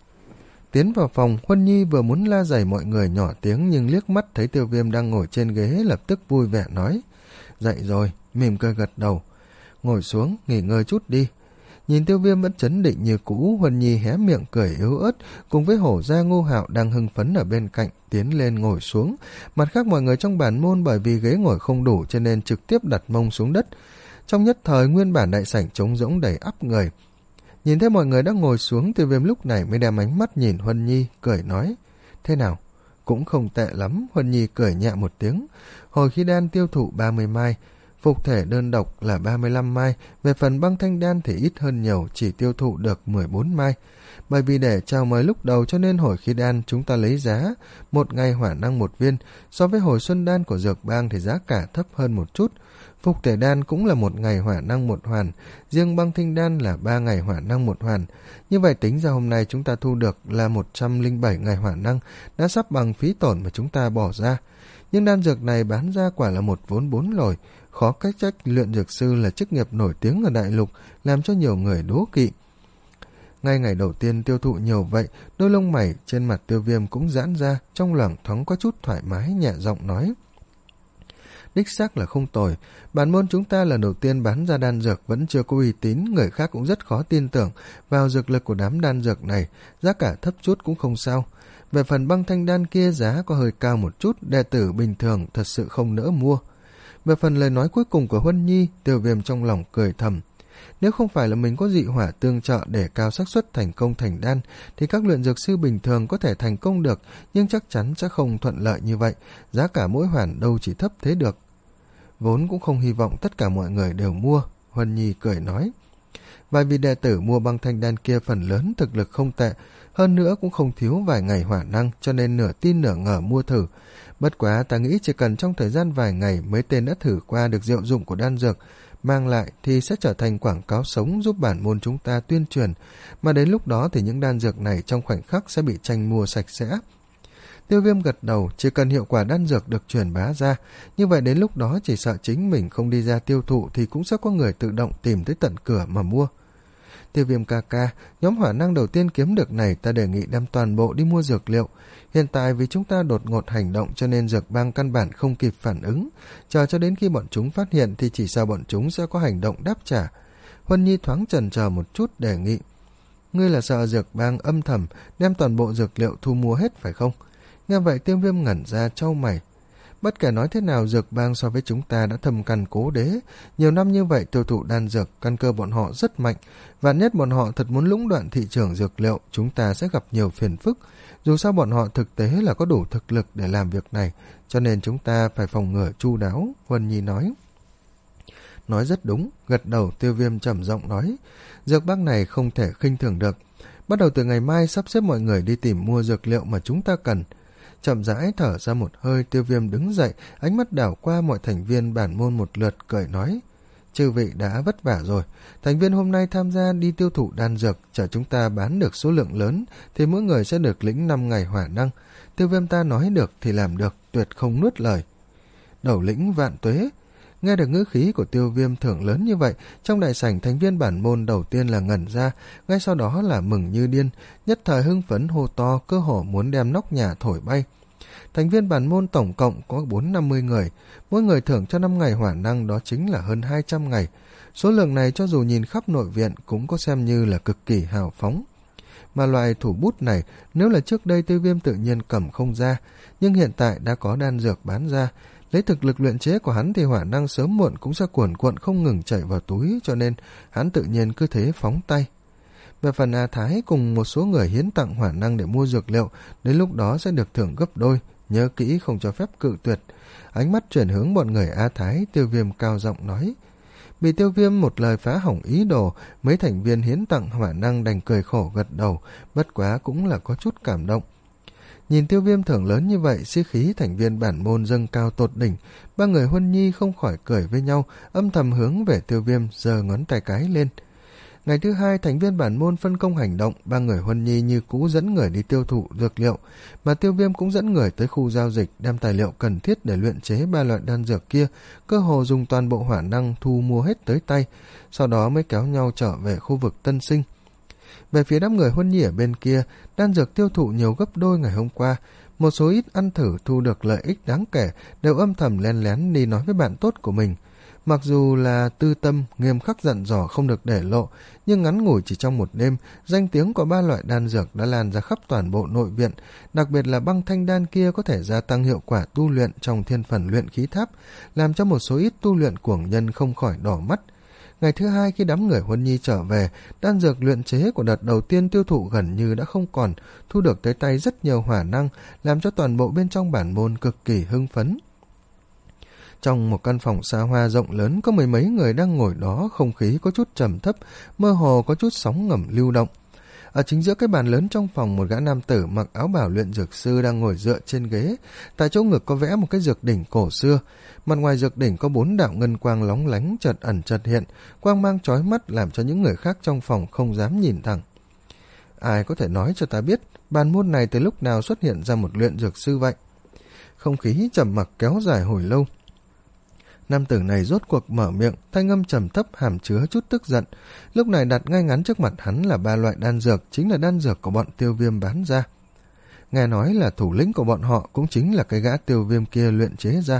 Tiến vào phòng, Huân Nhi vừa muốn la dày mọi người nhỏ tiếng, nhưng liếc mắt thấy Tiêu Viêm đang ngồi trên ghế, lập tức vui vẻ nói, dậy rồi, mỉm cười gật đầu, ngồi xuống, nghỉ ngơi chút đi. Nhìn Tiêu Viêm vẫn chấn định như cũ, Huân Nhi hé miệng cười yếu ớt, cùng với Hổ Gia Ngô Hạo đang hưng phấn ở bên cạnh, tiến lên ngồi xuống. Mặt khác mọi người trong bản môn bởi vì ghế ngồi không đủ cho nên trực tiếp đặt mông xuống đất. Trong nhất thời nguyên bản đại sảnh trống rỗng đầy ắp người. Nhìn thấy mọi người đã ngồi xuống, Tiêu Viêm lúc này mới đem ánh mắt nhìn Huân Nhi, cười nói, thế nào? Cũng không tệ lắm. Huân Nhi cười nhẹ một tiếng. Hồi khí đan tiêu thụ ba mươi mai, phục thể đơn độc là ba mươi lăm mai, về phần băng thanh đan thì ít hơn nhiều, chỉ tiêu thụ được mười bốn mai. Bởi vì để chào mời lúc đầu cho nên hồi khí đan chúng ta lấy giá một ngày hỏa năng một viên, so với hồi xuân đan của dược bang thì giá cả thấp hơn một chút. Phục thể đan cũng là một ngày hỏa năng một hoàn, riêng băng thanh đan là ba ngày hỏa năng một hoàn. Như vậy tính ra hôm nay chúng ta thu được là một trăm lẻ bảy ngày hỏa năng, đã sắp bằng phí tổn mà chúng ta bỏ ra. Nhưng đan dược này bán ra quả là một vốn bốn lồi, khó cách trách luyện dược sư là chức nghiệp nổi tiếng ở đại lục, làm cho nhiều người đố kỵ. Ngay ngày đầu tiên tiêu thụ nhiều vậy, đôi lông mày trên mặt Tiêu Viêm cũng giãn ra, trong lòng thoáng có chút thoải mái, nhẹ giọng nói, đích xác là không tồi. Bản môn chúng ta lần đầu tiên bán ra đan dược vẫn chưa có uy tín, người khác cũng rất khó tin tưởng vào dược lực của đám đan dược này, giá cả thấp chút cũng không sao. Về phần băng thanh đan kia giá có hơi cao một chút, đệ tử bình thường thật sự không nỡ mua. Về phần lời nói cuối cùng của Huân Nhi, Tiêu Viêm trong lòng cười thầm. Nếu không phải là mình có dị hỏa tương trợ để cao xác suất thành công thành đan, thì các luyện dược sư bình thường có thể thành công được, nhưng chắc chắn sẽ không thuận lợi như vậy, giá cả mỗi hoàn đâu chỉ thấp thế được. Vốn cũng không hy vọng tất cả mọi người đều mua, Huân Nhi cười nói. Vài vị đệ tử mua băng thanh đan kia phần lớn thực lực không tệ, hơn nữa cũng không thiếu vài ngày hỏa năng, cho nên nửa tin nửa ngờ mua thử. Bất quá ta nghĩ chỉ cần trong thời gian vài ngày mấy tên đã thử qua được diệu dụng của đan dược, mang lại thì sẽ trở thành quảng cáo sống giúp bản môn chúng ta tuyên truyền, mà đến lúc đó thì những đan dược này trong khoảnh khắc sẽ bị tranh mua sạch sẽ. Tiêu Viêm gật đầu, chỉ cần hiệu quả đan dược được truyền bá ra, như vậy đến lúc đó chỉ sợ chính mình không đi ra tiêu thụ thì cũng sẽ có người tự động tìm tới tận cửa mà mua. Tiêu Viêm ca ca, nhóm hỏa năng đầu tiên kiếm được này ta đề nghị đem toàn bộ đi mua dược liệu. Hiện tại vì chúng ta đột ngột hành động cho nên dược bang căn bản không kịp phản ứng. Chờ cho đến khi bọn chúng phát hiện thì chỉ sợ bọn chúng sẽ có hành động đáp trả. Huân Nhi thoáng chần chờ một chút đề nghị. Ngươi là sợ dược bang âm thầm đem toàn bộ dược liệu thu mua hết phải không? Nghe vậy Tiêu Viêm ngẩn ra trao mày. Bất kể nói thế nào, dược bang so với chúng ta đã thâm căn cố đế. Nhiều năm như vậy tiêu thụ đan dược, căn cơ bọn họ rất mạnh. Và nhất bọn họ thật muốn lũng đoạn thị trường dược liệu, chúng ta sẽ gặp nhiều phiền phức. Dù sao bọn họ thực tế là có đủ thực lực để làm việc này, cho nên chúng ta phải phòng ngừa chu đáo, Huân Nhi nói. Nói rất đúng, gật đầu Tiêu Viêm trầm giọng nói. Dược bang này không thể khinh thường được. Bắt đầu từ ngày mai sắp xếp mọi người đi tìm mua dược liệu mà chúng ta cần. Chậm rãi thở ra một hơi, Tiêu Viêm đứng dậy, ánh mắt đảo qua mọi thành viên bản môn một lượt, cười nói. Chư vị đã vất vả rồi, thành viên hôm nay tham gia đi tiêu thụ đan dược, chờ chúng ta bán được số lượng lớn thì mỗi người sẽ được lĩnh năm ngày hỏa năng. Tiêu Viêm ta nói được thì làm được, tuyệt không nuốt lời. Đầu lĩnh vạn tuế. Nghe được ngữ khí của Tiêu Viêm thưởng lớn như vậy, trong đại sảnh thành viên bản môn đầu tiên là ngẩn ra, ngay sau đó là mừng như điên, nhất thời hưng phấn hô to, cơ hồ muốn đem nóc nhà thổi bay. Thành viên bản môn tổng cộng có bốn trăm năm mươi người, mỗi người thưởng cho năm ngày hỏa năng, đó chính là hơn hai trăm ngày. Số lượng này cho dù nhìn khắp nội viện cũng có xem như là cực kỳ hào phóng. Mà loại thủ bút này nếu là trước đây Tiêu Viêm tự nhiên cầm không ra, nhưng hiện tại đã có đan dược bán ra. Lấy thực lực luyện chế của hắn thì hỏa năng sớm muộn cũng sẽ cuồn cuộn không ngừng chảy vào túi, cho nên hắn tự nhiên cứ thế phóng tay. Về phần A Thái cùng một số người hiến tặng hỏa năng để mua dược liệu, đến lúc đó sẽ được thưởng gấp đôi, nhớ kỹ không cho phép cự tuyệt. Ánh mắt chuyển hướng bọn người A Thái, Tiêu Viêm cao giọng nói. Bị Tiêu Viêm một lời phá hỏng ý đồ, mấy thành viên hiến tặng hỏa năng đành cười khổ gật đầu, bất quá cũng là có chút cảm động. Nhìn Tiêu Viêm thưởng lớn như vậy, sĩ khí thành viên bản môn dâng cao tột đỉnh, ba người Huân Nhi không khỏi cười với nhau, âm thầm hướng về Tiêu Viêm giơ ngón tay cái lên. Ngày thứ hai, thành viên bản môn phân công hành động, ba người Huân Nhi như cũ dẫn người đi tiêu thụ dược liệu, mà Tiêu Viêm cũng dẫn người tới khu giao dịch đem tài liệu cần thiết để luyện chế ba loại đan dược kia, cơ hồ dùng toàn bộ hỏa năng thu mua hết tới tay, sau đó mới kéo nhau trở về khu vực Tân Sinh. Về phía đám người Huân Nhi ở bên kia, đan dược tiêu thụ nhiều gấp đôi ngày hôm qua, một số ít ăn thử thu được lợi ích đáng kể đều âm thầm len lén đi nói với bạn tốt của mình. Mặc dù là tư tâm, nghiêm khắc dặn dò không được để lộ, nhưng ngắn ngủi chỉ trong một đêm, danh tiếng của ba loại đan dược đã lan ra khắp toàn bộ nội viện, đặc biệt là băng thanh đan kia có thể gia tăng hiệu quả tu luyện trong thiên phần luyện khí tháp, làm cho một số ít tu luyện cuồng nhân không khỏi đỏ mắt. Ngày thứ hai khi đám người Huân Nhi trở về, đan dược luyện chế của đợt đầu tiên tiêu thụ gần như đã không còn, thu được tới tay rất nhiều hỏa năng, làm cho toàn bộ bên trong bản môn cực kỳ hưng phấn. Trong một căn phòng xa hoa rộng lớn có mười mấy người đang ngồi đó, không khí có chút trầm thấp, mơ hồ có chút sóng ngầm lưu động. Ở chính giữa cái bàn lớn trong phòng, một gã nam tử mặc áo bào luyện dược sư đang ngồi dựa trên ghế, tại chỗ ngực có vẽ một cái dược đỉnh cổ xưa. Mặt ngoài dược đỉnh có bốn đạo ngân quang lóng lánh chợt ẩn chợt hiện, quang mang chói mắt làm cho những người khác trong phòng không dám nhìn thẳng. Ai có thể nói cho ta biết bàn môn này từ lúc nào xuất hiện ra một luyện dược sư vậy? Không khí trầm mặc kéo dài hồi lâu. Nam tử này rốt cuộc mở miệng, thanh âm trầm thấp hàm chứa chút tức giận. Lúc này đặt ngay ngắn trước mặt hắn là ba loại đan dược, chính là đan dược của bọn Tiêu Viêm bán ra. Nghe nói là thủ lĩnh của bọn họ cũng chính là cái gã Tiêu Viêm kia luyện chế ra.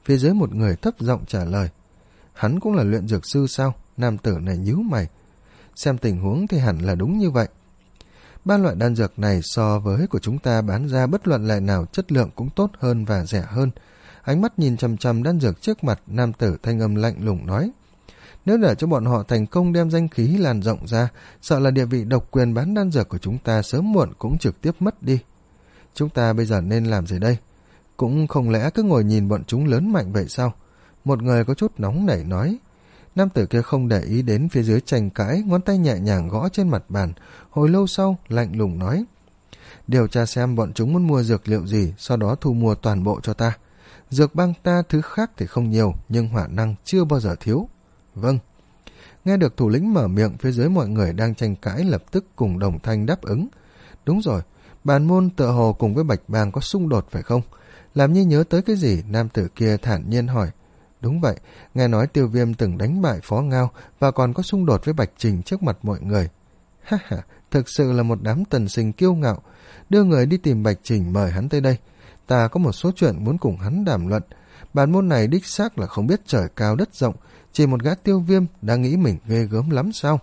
Phía dưới một người thấp giọng trả lời. Hắn cũng là luyện dược sư sao? Nam tử này nhíu mày. Xem tình huống thì hẳn là đúng như vậy. Ba loại đan dược này so với của chúng ta bán ra bất luận loại nào chất lượng cũng tốt hơn và rẻ hơn. Ánh mắt nhìn chằm chằm đan dược trước mặt, nam tử thanh âm lạnh lùng nói. Nếu để cho bọn họ thành công đem danh khí lan rộng ra, sợ là địa vị độc quyền bán đan dược của chúng ta sớm muộn cũng trực tiếp mất đi. Chúng ta bây giờ nên làm gì đây? Cũng không lẽ cứ ngồi nhìn bọn chúng lớn mạnh vậy sao? Một người có chút nóng nảy nói. Nam tử kia không để ý đến phía dưới tranh cãi, ngón tay nhẹ nhàng gõ trên mặt bàn. Hồi lâu sau, lạnh lùng nói. Điều tra xem bọn chúng muốn mua dược liệu gì, sau đó thu mua toàn bộ cho ta. Dược bang ta thứ khác thì không nhiều, nhưng hỏa năng chưa bao giờ thiếu. Vâng. Nghe được thủ lĩnh mở miệng, phía dưới mọi người đang tranh cãi lập tức cùng đồng thanh đáp ứng. Đúng rồi, bản môn tựa hồ cùng với Bạch Bang có xung đột phải không? Làm như nhớ tới cái gì, nam tử kia thản nhiên hỏi. Đúng vậy, nghe nói Tiêu Viêm từng đánh bại Phó Ngao và còn có xung đột với Bạch Trình trước mặt mọi người. Ha ha, thực sự là một đám tần sinh kiêu ngạo. Đưa người đi tìm Bạch Trình mời hắn tới đây. Ta có một số chuyện muốn cùng hắn đàm luận. Bản môn này đích xác là không biết trời cao đất rộng, chỉ một gã Tiêu Viêm đã nghĩ mình ghê gớm lắm sao?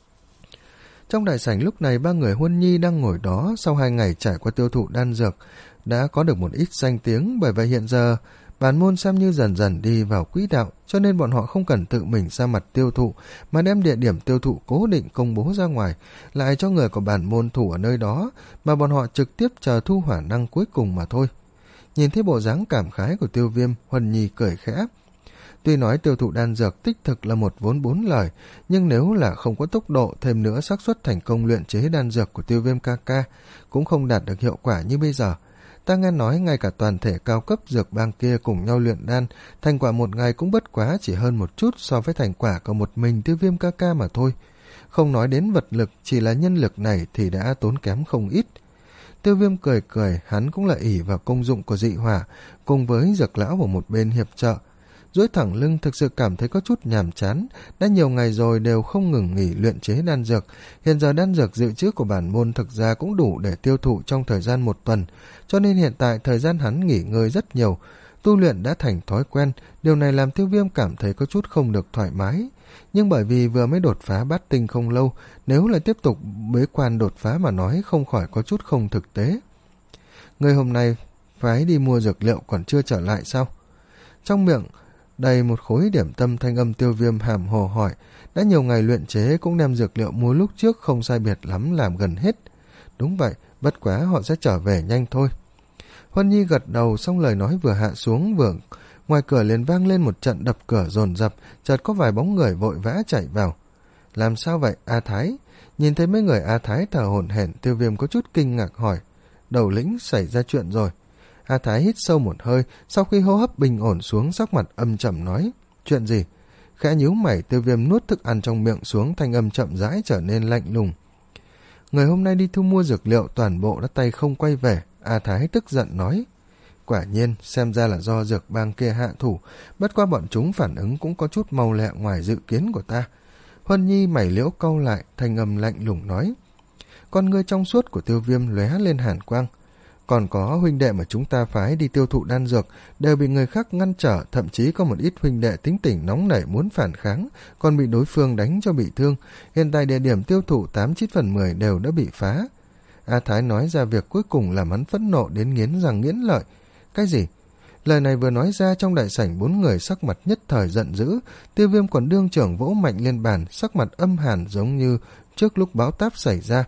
Trong đại sảnh lúc này ba người Huân Nhi đang ngồi đó, sau hai ngày trải qua tiêu thụ đan dược, đã có được một ít danh tiếng, bởi vậy hiện giờ bản môn xem như dần dần đi vào quỹ đạo, cho nên bọn họ không cần tự mình ra mặt tiêu thụ, mà đem địa điểm tiêu thụ cố định công bố ra ngoài, lại cho người của bản môn thủ ở nơi đó, mà bọn họ trực tiếp chờ thu hỏa năng cuối cùng mà thôi. Nhìn thấy bộ dáng cảm khái của Tiêu Viêm, Huân Nhi cười khẽ. Tuy nói tiêu thụ đan dược tích thực là một vốn bốn lời, nhưng nếu là không có tốc độ, thêm nữa xác suất thành công luyện chế đan dược của Tiêu Viêm ca ca cũng không đạt được hiệu quả như bây giờ. Ta nghe nói ngay cả toàn thể cao cấp dược bang kia cùng nhau luyện đan, thành quả một ngày cũng bất quá chỉ hơn một chút so với thành quả của một mình Tiêu Viêm ca ca mà thôi. Không nói đến vật lực, chỉ là nhân lực này thì đã tốn kém không ít. Tiêu Viêm cười cười, hắn cũng là ỷ vào công dụng của dị hỏa, cùng với dược lão ở một bên hiệp trợ. Duỗi thẳng lưng thực sự cảm thấy có chút nhàm chán, đã nhiều ngày rồi đều không ngừng nghỉ luyện chế đan dược. Hiện giờ đan dược dự trữ của bản môn thực ra cũng đủ để tiêu thụ trong thời gian một tuần, cho nên hiện tại thời gian hắn nghỉ ngơi rất nhiều. Tu luyện đã thành thói quen, điều này làm Tiêu Viêm cảm thấy có chút không được thoải mái. Nhưng bởi vì vừa mới đột phá bát tinh không lâu, nếu lại tiếp tục bế quan đột phá mà nói không khỏi có chút không thực tế. Người hôm nay phải đi mua dược liệu còn chưa trở lại sao? Trong miệng đầy một khối điểm tâm, thanh âm Tiêu Viêm hàm hồ hỏi. Đã nhiều ngày luyện chế cũng đem dược liệu mua lúc trước không sai biệt lắm làm gần hết. Đúng vậy, bất quá họ sẽ trở về nhanh thôi. Huân Nhi gật đầu, xong lời nói vừa hạ xuống, vừa ngoài cửa liền vang lên một trận đập cửa dồn dập, chợt có vài bóng người vội vã chạy vào. Làm sao vậy, A Thái? Nhìn thấy mấy người A Thái thở hổn hển, Tiêu Viêm có chút kinh ngạc hỏi. Đầu lĩnh, xảy ra chuyện rồi. A Thái hít sâu một hơi, sau khi hô hấp bình ổn xuống, sắc mặt âm trầm nói. Chuyện gì? Khẽ nhíu mày, Tiêu Viêm nuốt thức ăn trong miệng xuống, thanh âm chậm rãi trở nên lạnh lùng. Người hôm nay đi thu mua dược liệu toàn bộ đã tay không quay về. A Thái tức giận nói. Quả nhiên, xem ra là do dược bang kia hạ thủ, bất qua bọn chúng phản ứng cũng có chút mau lẹ ngoài dự kiến của ta. Huân Nhi mày liễu cau lại, thanh âm lạnh lùng nói. Con ngươi trong suốt của Tiêu Viêm lóe lên hàn quang. Còn có huynh đệ mà chúng ta phái đi tiêu thụ đan dược đều bị người khác ngăn trở, thậm chí có một ít huynh đệ tính tình nóng nảy muốn phản kháng, còn bị đối phương đánh cho bị thương. Hiện tại địa điểm tiêu thụ tám chín phần mười đều đã bị phá. A Thái nói ra việc cuối cùng làm hắn phẫn nộ đến nghiến răng nghiến lợi. Cái gì? Lời này vừa nói ra, trong đại sảnh bốn người sắc mặt nhất thời giận dữ. Tiêu Viêm còn đương trưởng vỗ mạnh lên bàn, sắc mặt âm hàn giống như trước lúc bão táp xảy ra.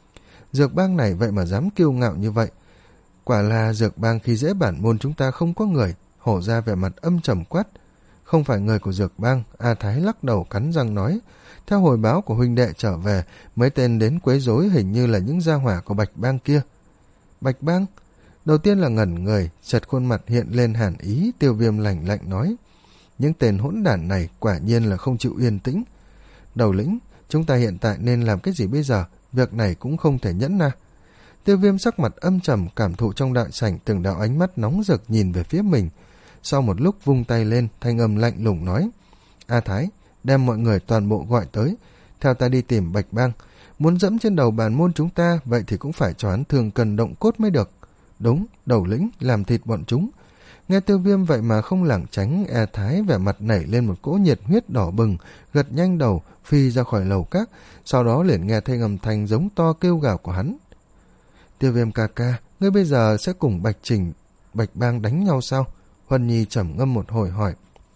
Dược bang này vậy mà dám kiêu ngạo như vậy. Quả là dược bang khi dễ bản môn chúng ta không có người. Hổ ra vẻ mặt âm trầm quát. Không phải người của dược bang. A Thái lắc đầu cắn răng nói. Theo hồi báo của huynh đệ trở về, mấy tên đến quấy rối hình như là những gia hỏa của Bạch bang kia. Bạch bang? Đầu tiên là ngẩn người, chợt khuôn mặt hiện lên hàn ý. Tiêu Viêm lạnh lạnh nói. Những tên hỗn đản này quả nhiên là không chịu yên tĩnh. Đầu lĩnh, chúng ta hiện tại nên làm cái gì bây giờ? Việc này cũng không thể nhẫn na. Tiêu Viêm sắc mặt âm trầm, cảm thụ trong đại sảnh từng đạo ánh mắt nóng rực nhìn về phía mình. Sau một lúc vung tay lên, thanh âm lạnh lùng nói. A Thái, đem mọi người toàn bộ gọi tới, theo ta đi tìm Bạch bang. Muốn dẫm trên đầu bản môn chúng ta, vậy thì cũng phải cho hắn thường cần động cốt mới được. Đúng, đầu lĩnh, làm thịt bọn chúng. Nghe Tiêu Viêm vậy mà không lảng tránh, e thái vẻ mặt nảy lên một cỗ nhiệt huyết đỏ bừng, gật nhanh đầu, phi ra khỏi lầu các, sau đó liền nghe thấy âm thanh giống to kêu gào của hắn. Tiêu Viêm ca ca, ngươi bây giờ sẽ cùng Bạch Trình, Bạch Bang đánh nhau sao? Huân Nhi trầm ngâm một hồi hỏi.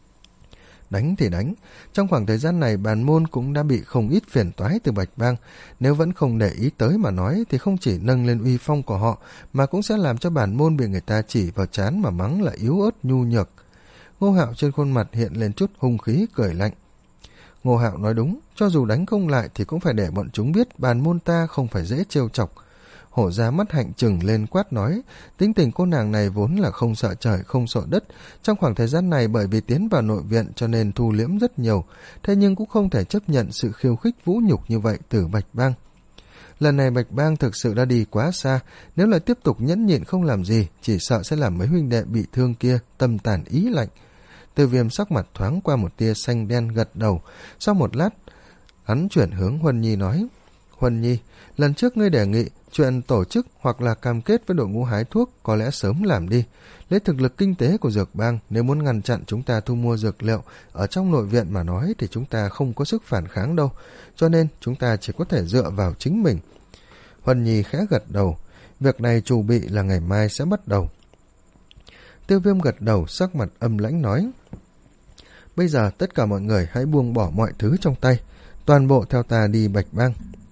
Đánh thì đánh, trong khoảng thời gian này bản môn cũng đã bị không ít phiền toái từ Bạch Bang, nếu vẫn không để ý tới mà nói thì không chỉ nâng lên uy phong của họ mà cũng sẽ làm cho bản môn bị người ta chỉ vào trán mà mắng là yếu ớt nhu nhược. Ngô Hạo trên khuôn mặt hiện lên chút hung khí cười lạnh. Ngô Hạo nói đúng, cho dù đánh không lại thì cũng phải để bọn chúng biết bản môn ta không phải dễ trêu chọc. Hổ ra mắt hạnh trừng lên quát nói, tính tình cô nàng này vốn là không sợ trời không sợ đất, trong khoảng thời gian này bởi vì tiến vào nội viện cho nên thu liễm rất nhiều, thế nhưng cũng không thể chấp nhận sự khiêu khích vũ nhục như vậy từ Bạch Bang. Lần này Bạch Bang thực sự đã đi quá xa, nếu là tiếp tục nhẫn nhịn không làm gì, chỉ sợ sẽ làm mấy huynh đệ bị thương kia tâm tàn ý lạnh. Tiêu Viêm sắc mặt thoáng qua một tia xanh đen gật đầu, sau một lát hắn chuyển hướng Huân Nhi nói, Huân Nhi, lần trước ngươi đề nghị chuyện tổ chức hoặc là cam kết với đội ngũ hái thuốc có lẽ sớm làm đi. Lấy thực lực kinh tế của Dược Bang, nếu muốn ngăn chặn chúng ta thu mua dược liệu ở trong nội viện mà nói thì chúng ta không có sức phản kháng đâu, cho nên chúng ta chỉ có thể dựa vào chính mình. Huân Nhi khẽ gật đầu, việc này chủ bị là ngày mai sẽ bắt đầu. Tiêu Viêm gật đầu, sắc mặt âm lãnh nói, bây giờ tất cả mọi người hãy buông bỏ mọi thứ trong tay, toàn bộ theo ta đi Bạch Bang.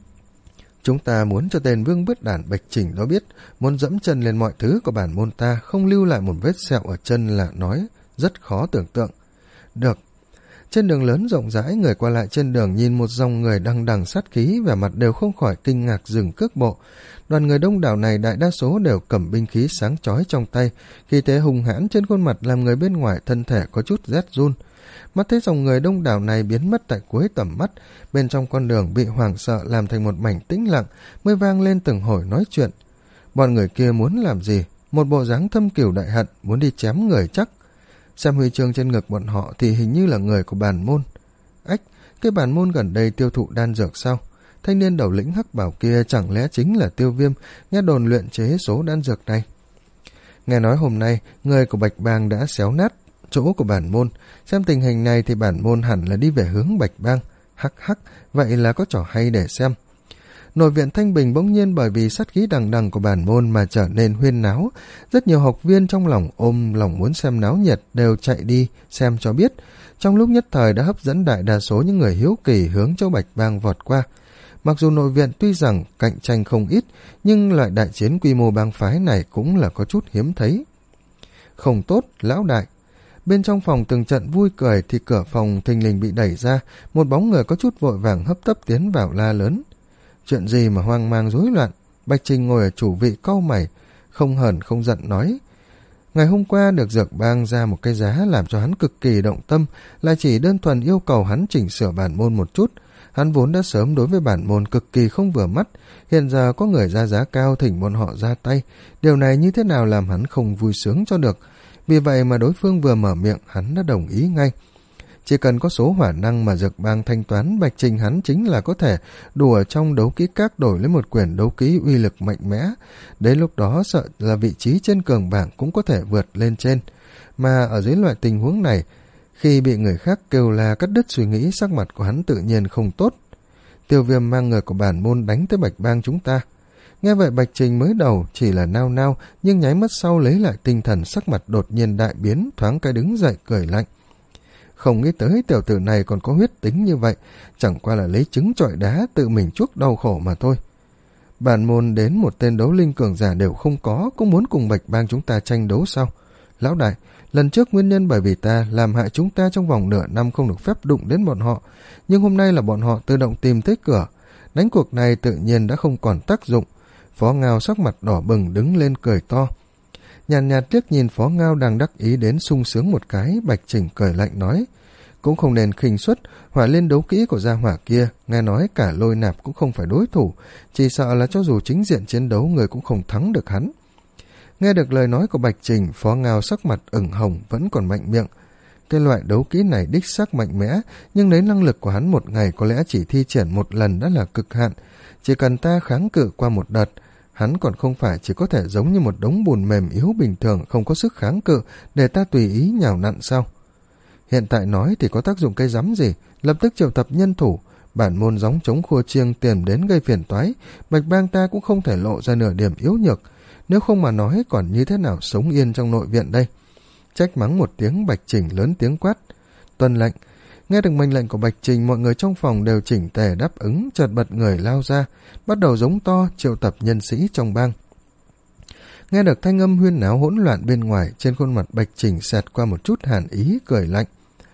Chúng ta muốn cho tên Vương Bứt Đản Bạch Trình đó biết, muốn dẫm chân lên mọi thứ của bản môn ta, không lưu lại một vết sẹo ở chân là nói rất khó tưởng tượng. Được. Trên đường lớn rộng rãi, người qua lại trên đường nhìn một dòng người đằng đằng sát khí, vẻ mặt đều không khỏi kinh ngạc dừng cước bộ. Đoàn người đông đảo này đại đa số đều cầm binh khí sáng chói trong tay, khí thế hùng hãn trên khuôn mặt làm người bên ngoài thân thể có chút rét run. Mắt thấy dòng người đông đảo này biến mất tại cuối tầm mắt, bên trong con đường bị hoảng sợ làm thành một mảnh tĩnh lặng, mới vang lên từng hồi nói chuyện. Bọn người kia muốn làm gì? Một bộ dáng thâm cửu đại hận, muốn đi chém người chắc. Xem huy chương trên ngực bọn họ thì hình như là người của bản môn. Ách, cái bản môn gần đây tiêu thụ đan dược sao? Thanh niên đầu lĩnh hắc bảo kia chẳng lẽ chính là Tiêu Viêm, nghe đồn luyện chế số đan dược này. Nghe nói hôm nay, người của Bạch Bang đã xéo nát chỗ của bản môn, xem tình hình này thì bản môn hẳn là đi về hướng Bạch Bang. Hắc hắc, vậy là có trò hay để xem. Nội viện Thanh Bình bỗng nhiên bởi vì sát khí đằng đằng của bản môn mà trở nên huyên náo, rất nhiều học viên trong lòng ôm lòng muốn xem náo nhiệt đều chạy đi xem cho biết, trong lúc nhất thời đã hấp dẫn đại đa số những người hiếu kỳ hướng cho Bạch Bang vọt qua. Mặc dù nội viện tuy rằng cạnh tranh không ít, nhưng loại đại chiến quy mô bang phái này cũng là có chút hiếm thấy. Không tốt, lão đại. Bên trong phòng từng trận vui cười thì cửa phòng thình lình bị đẩy ra, một bóng người có chút vội vàng hấp tấp tiến vào la lớn. Chuyện gì mà hoang mang rối loạn? Bạch Trình ngồi ở chủ vị cau mày, không hờn không giận nói. Ngày hôm qua được Dược Bang ra một cái giá làm cho hắn cực kỳ động tâm, là chỉ đơn thuần yêu cầu hắn chỉnh sửa bản môn một chút. Hắn vốn đã sớm đối với bản môn cực kỳ không vừa mắt, hiện giờ có người ra giá cao thỉnh bọn họ ra tay, điều này như thế nào làm hắn không vui sướng cho được. Vì vậy mà đối phương vừa mở miệng hắn đã đồng ý ngay. Chỉ cần có số hỏa năng mà Dược Bang thanh toán, Bạch Trình hắn chính là có thể đủ ở trong đấu ký các đổi lấy một quyển đấu ký uy lực mạnh mẽ. Đến lúc đó sợ là vị trí trên cường bảng cũng có thể vượt lên trên. Mà ở dưới loại tình huống này, khi bị người khác kêu la cắt đứt suy nghĩ, sắc mặt của hắn tự nhiên không tốt. Tiêu Viêm mang người của bản môn đánh tới Bạch Bang chúng ta. Nghe vậy Bạch Trình mới đầu chỉ là nao nao, nhưng nháy mắt sau lấy lại tinh thần, sắc mặt đột nhiên đại biến, thoáng cái đứng dậy cười lạnh. Không nghĩ tới tiểu tử này còn có huyết tính như vậy, chẳng qua là lấy trứng trọi đá tự mình chuốc đau khổ mà thôi. Bản môn đến một tên đấu linh cường giả đều không có, cũng muốn cùng Bạch Bang chúng ta tranh đấu sao? Lão đại, lần trước nguyên nhân bởi vì ta làm hại chúng ta trong vòng nửa năm không được phép đụng đến bọn họ, nhưng hôm nay là bọn họ tự động tìm tới cửa. Đánh cuộc này tự nhiên đã không còn tác dụng. Phó Ngao sắc mặt đỏ bừng đứng lên cười to. Nhàn nhạt, nhạt liếc nhìn Phó Ngao đang đắc ý đến sung sướng một cái, Bạch Trình cười lạnh nói. Cũng không nên khinh suất, hỏa lên đấu kỹ của gia hỏa kia, nghe nói cả Lôi Nạp cũng không phải đối thủ, chỉ sợ là cho dù chính diện chiến đấu người cũng không thắng được hắn. Nghe được lời nói của Bạch Trình, Phó Ngao sắc mặt ửng hồng vẫn còn mạnh miệng. Cái loại đấu kỹ này đích xác mạnh mẽ, nhưng lấy năng lực của hắn một ngày có lẽ chỉ thi triển một lần đã là cực hạn. Chỉ cần ta kháng cự qua một đợt, Hắn còn không phải chỉ có thể giống như một đống bùn mềm yếu bình thường không có sức kháng cự để ta tùy ý nhào nặn sao? Hiện tại nói thì có tác dụng cái rắm gì, lập tức triệu tập nhân thủ, bản môn gióng chống khua chiêng tìm đến gây phiền toái, Bạch Bang ta cũng không thể lộ ra nửa điểm yếu nhược, nếu không mà nói còn như thế nào sống yên trong nội viện đây. Trách mắng một tiếng, Bạch Trình lớn tiếng quát, tuân lệnh. Nghe được mệnh lệnh của Bạch Trình, mọi người trong phòng đều chỉnh tề đáp ứng, chợt bật người lao ra, bắt đầu giống to triệu tập nhân sĩ trong bang. Nghe được thanh âm huyên náo hỗn loạn bên ngoài, trên khuôn mặt Bạch Trình xẹt qua một chút hàn ý, cười lạnh.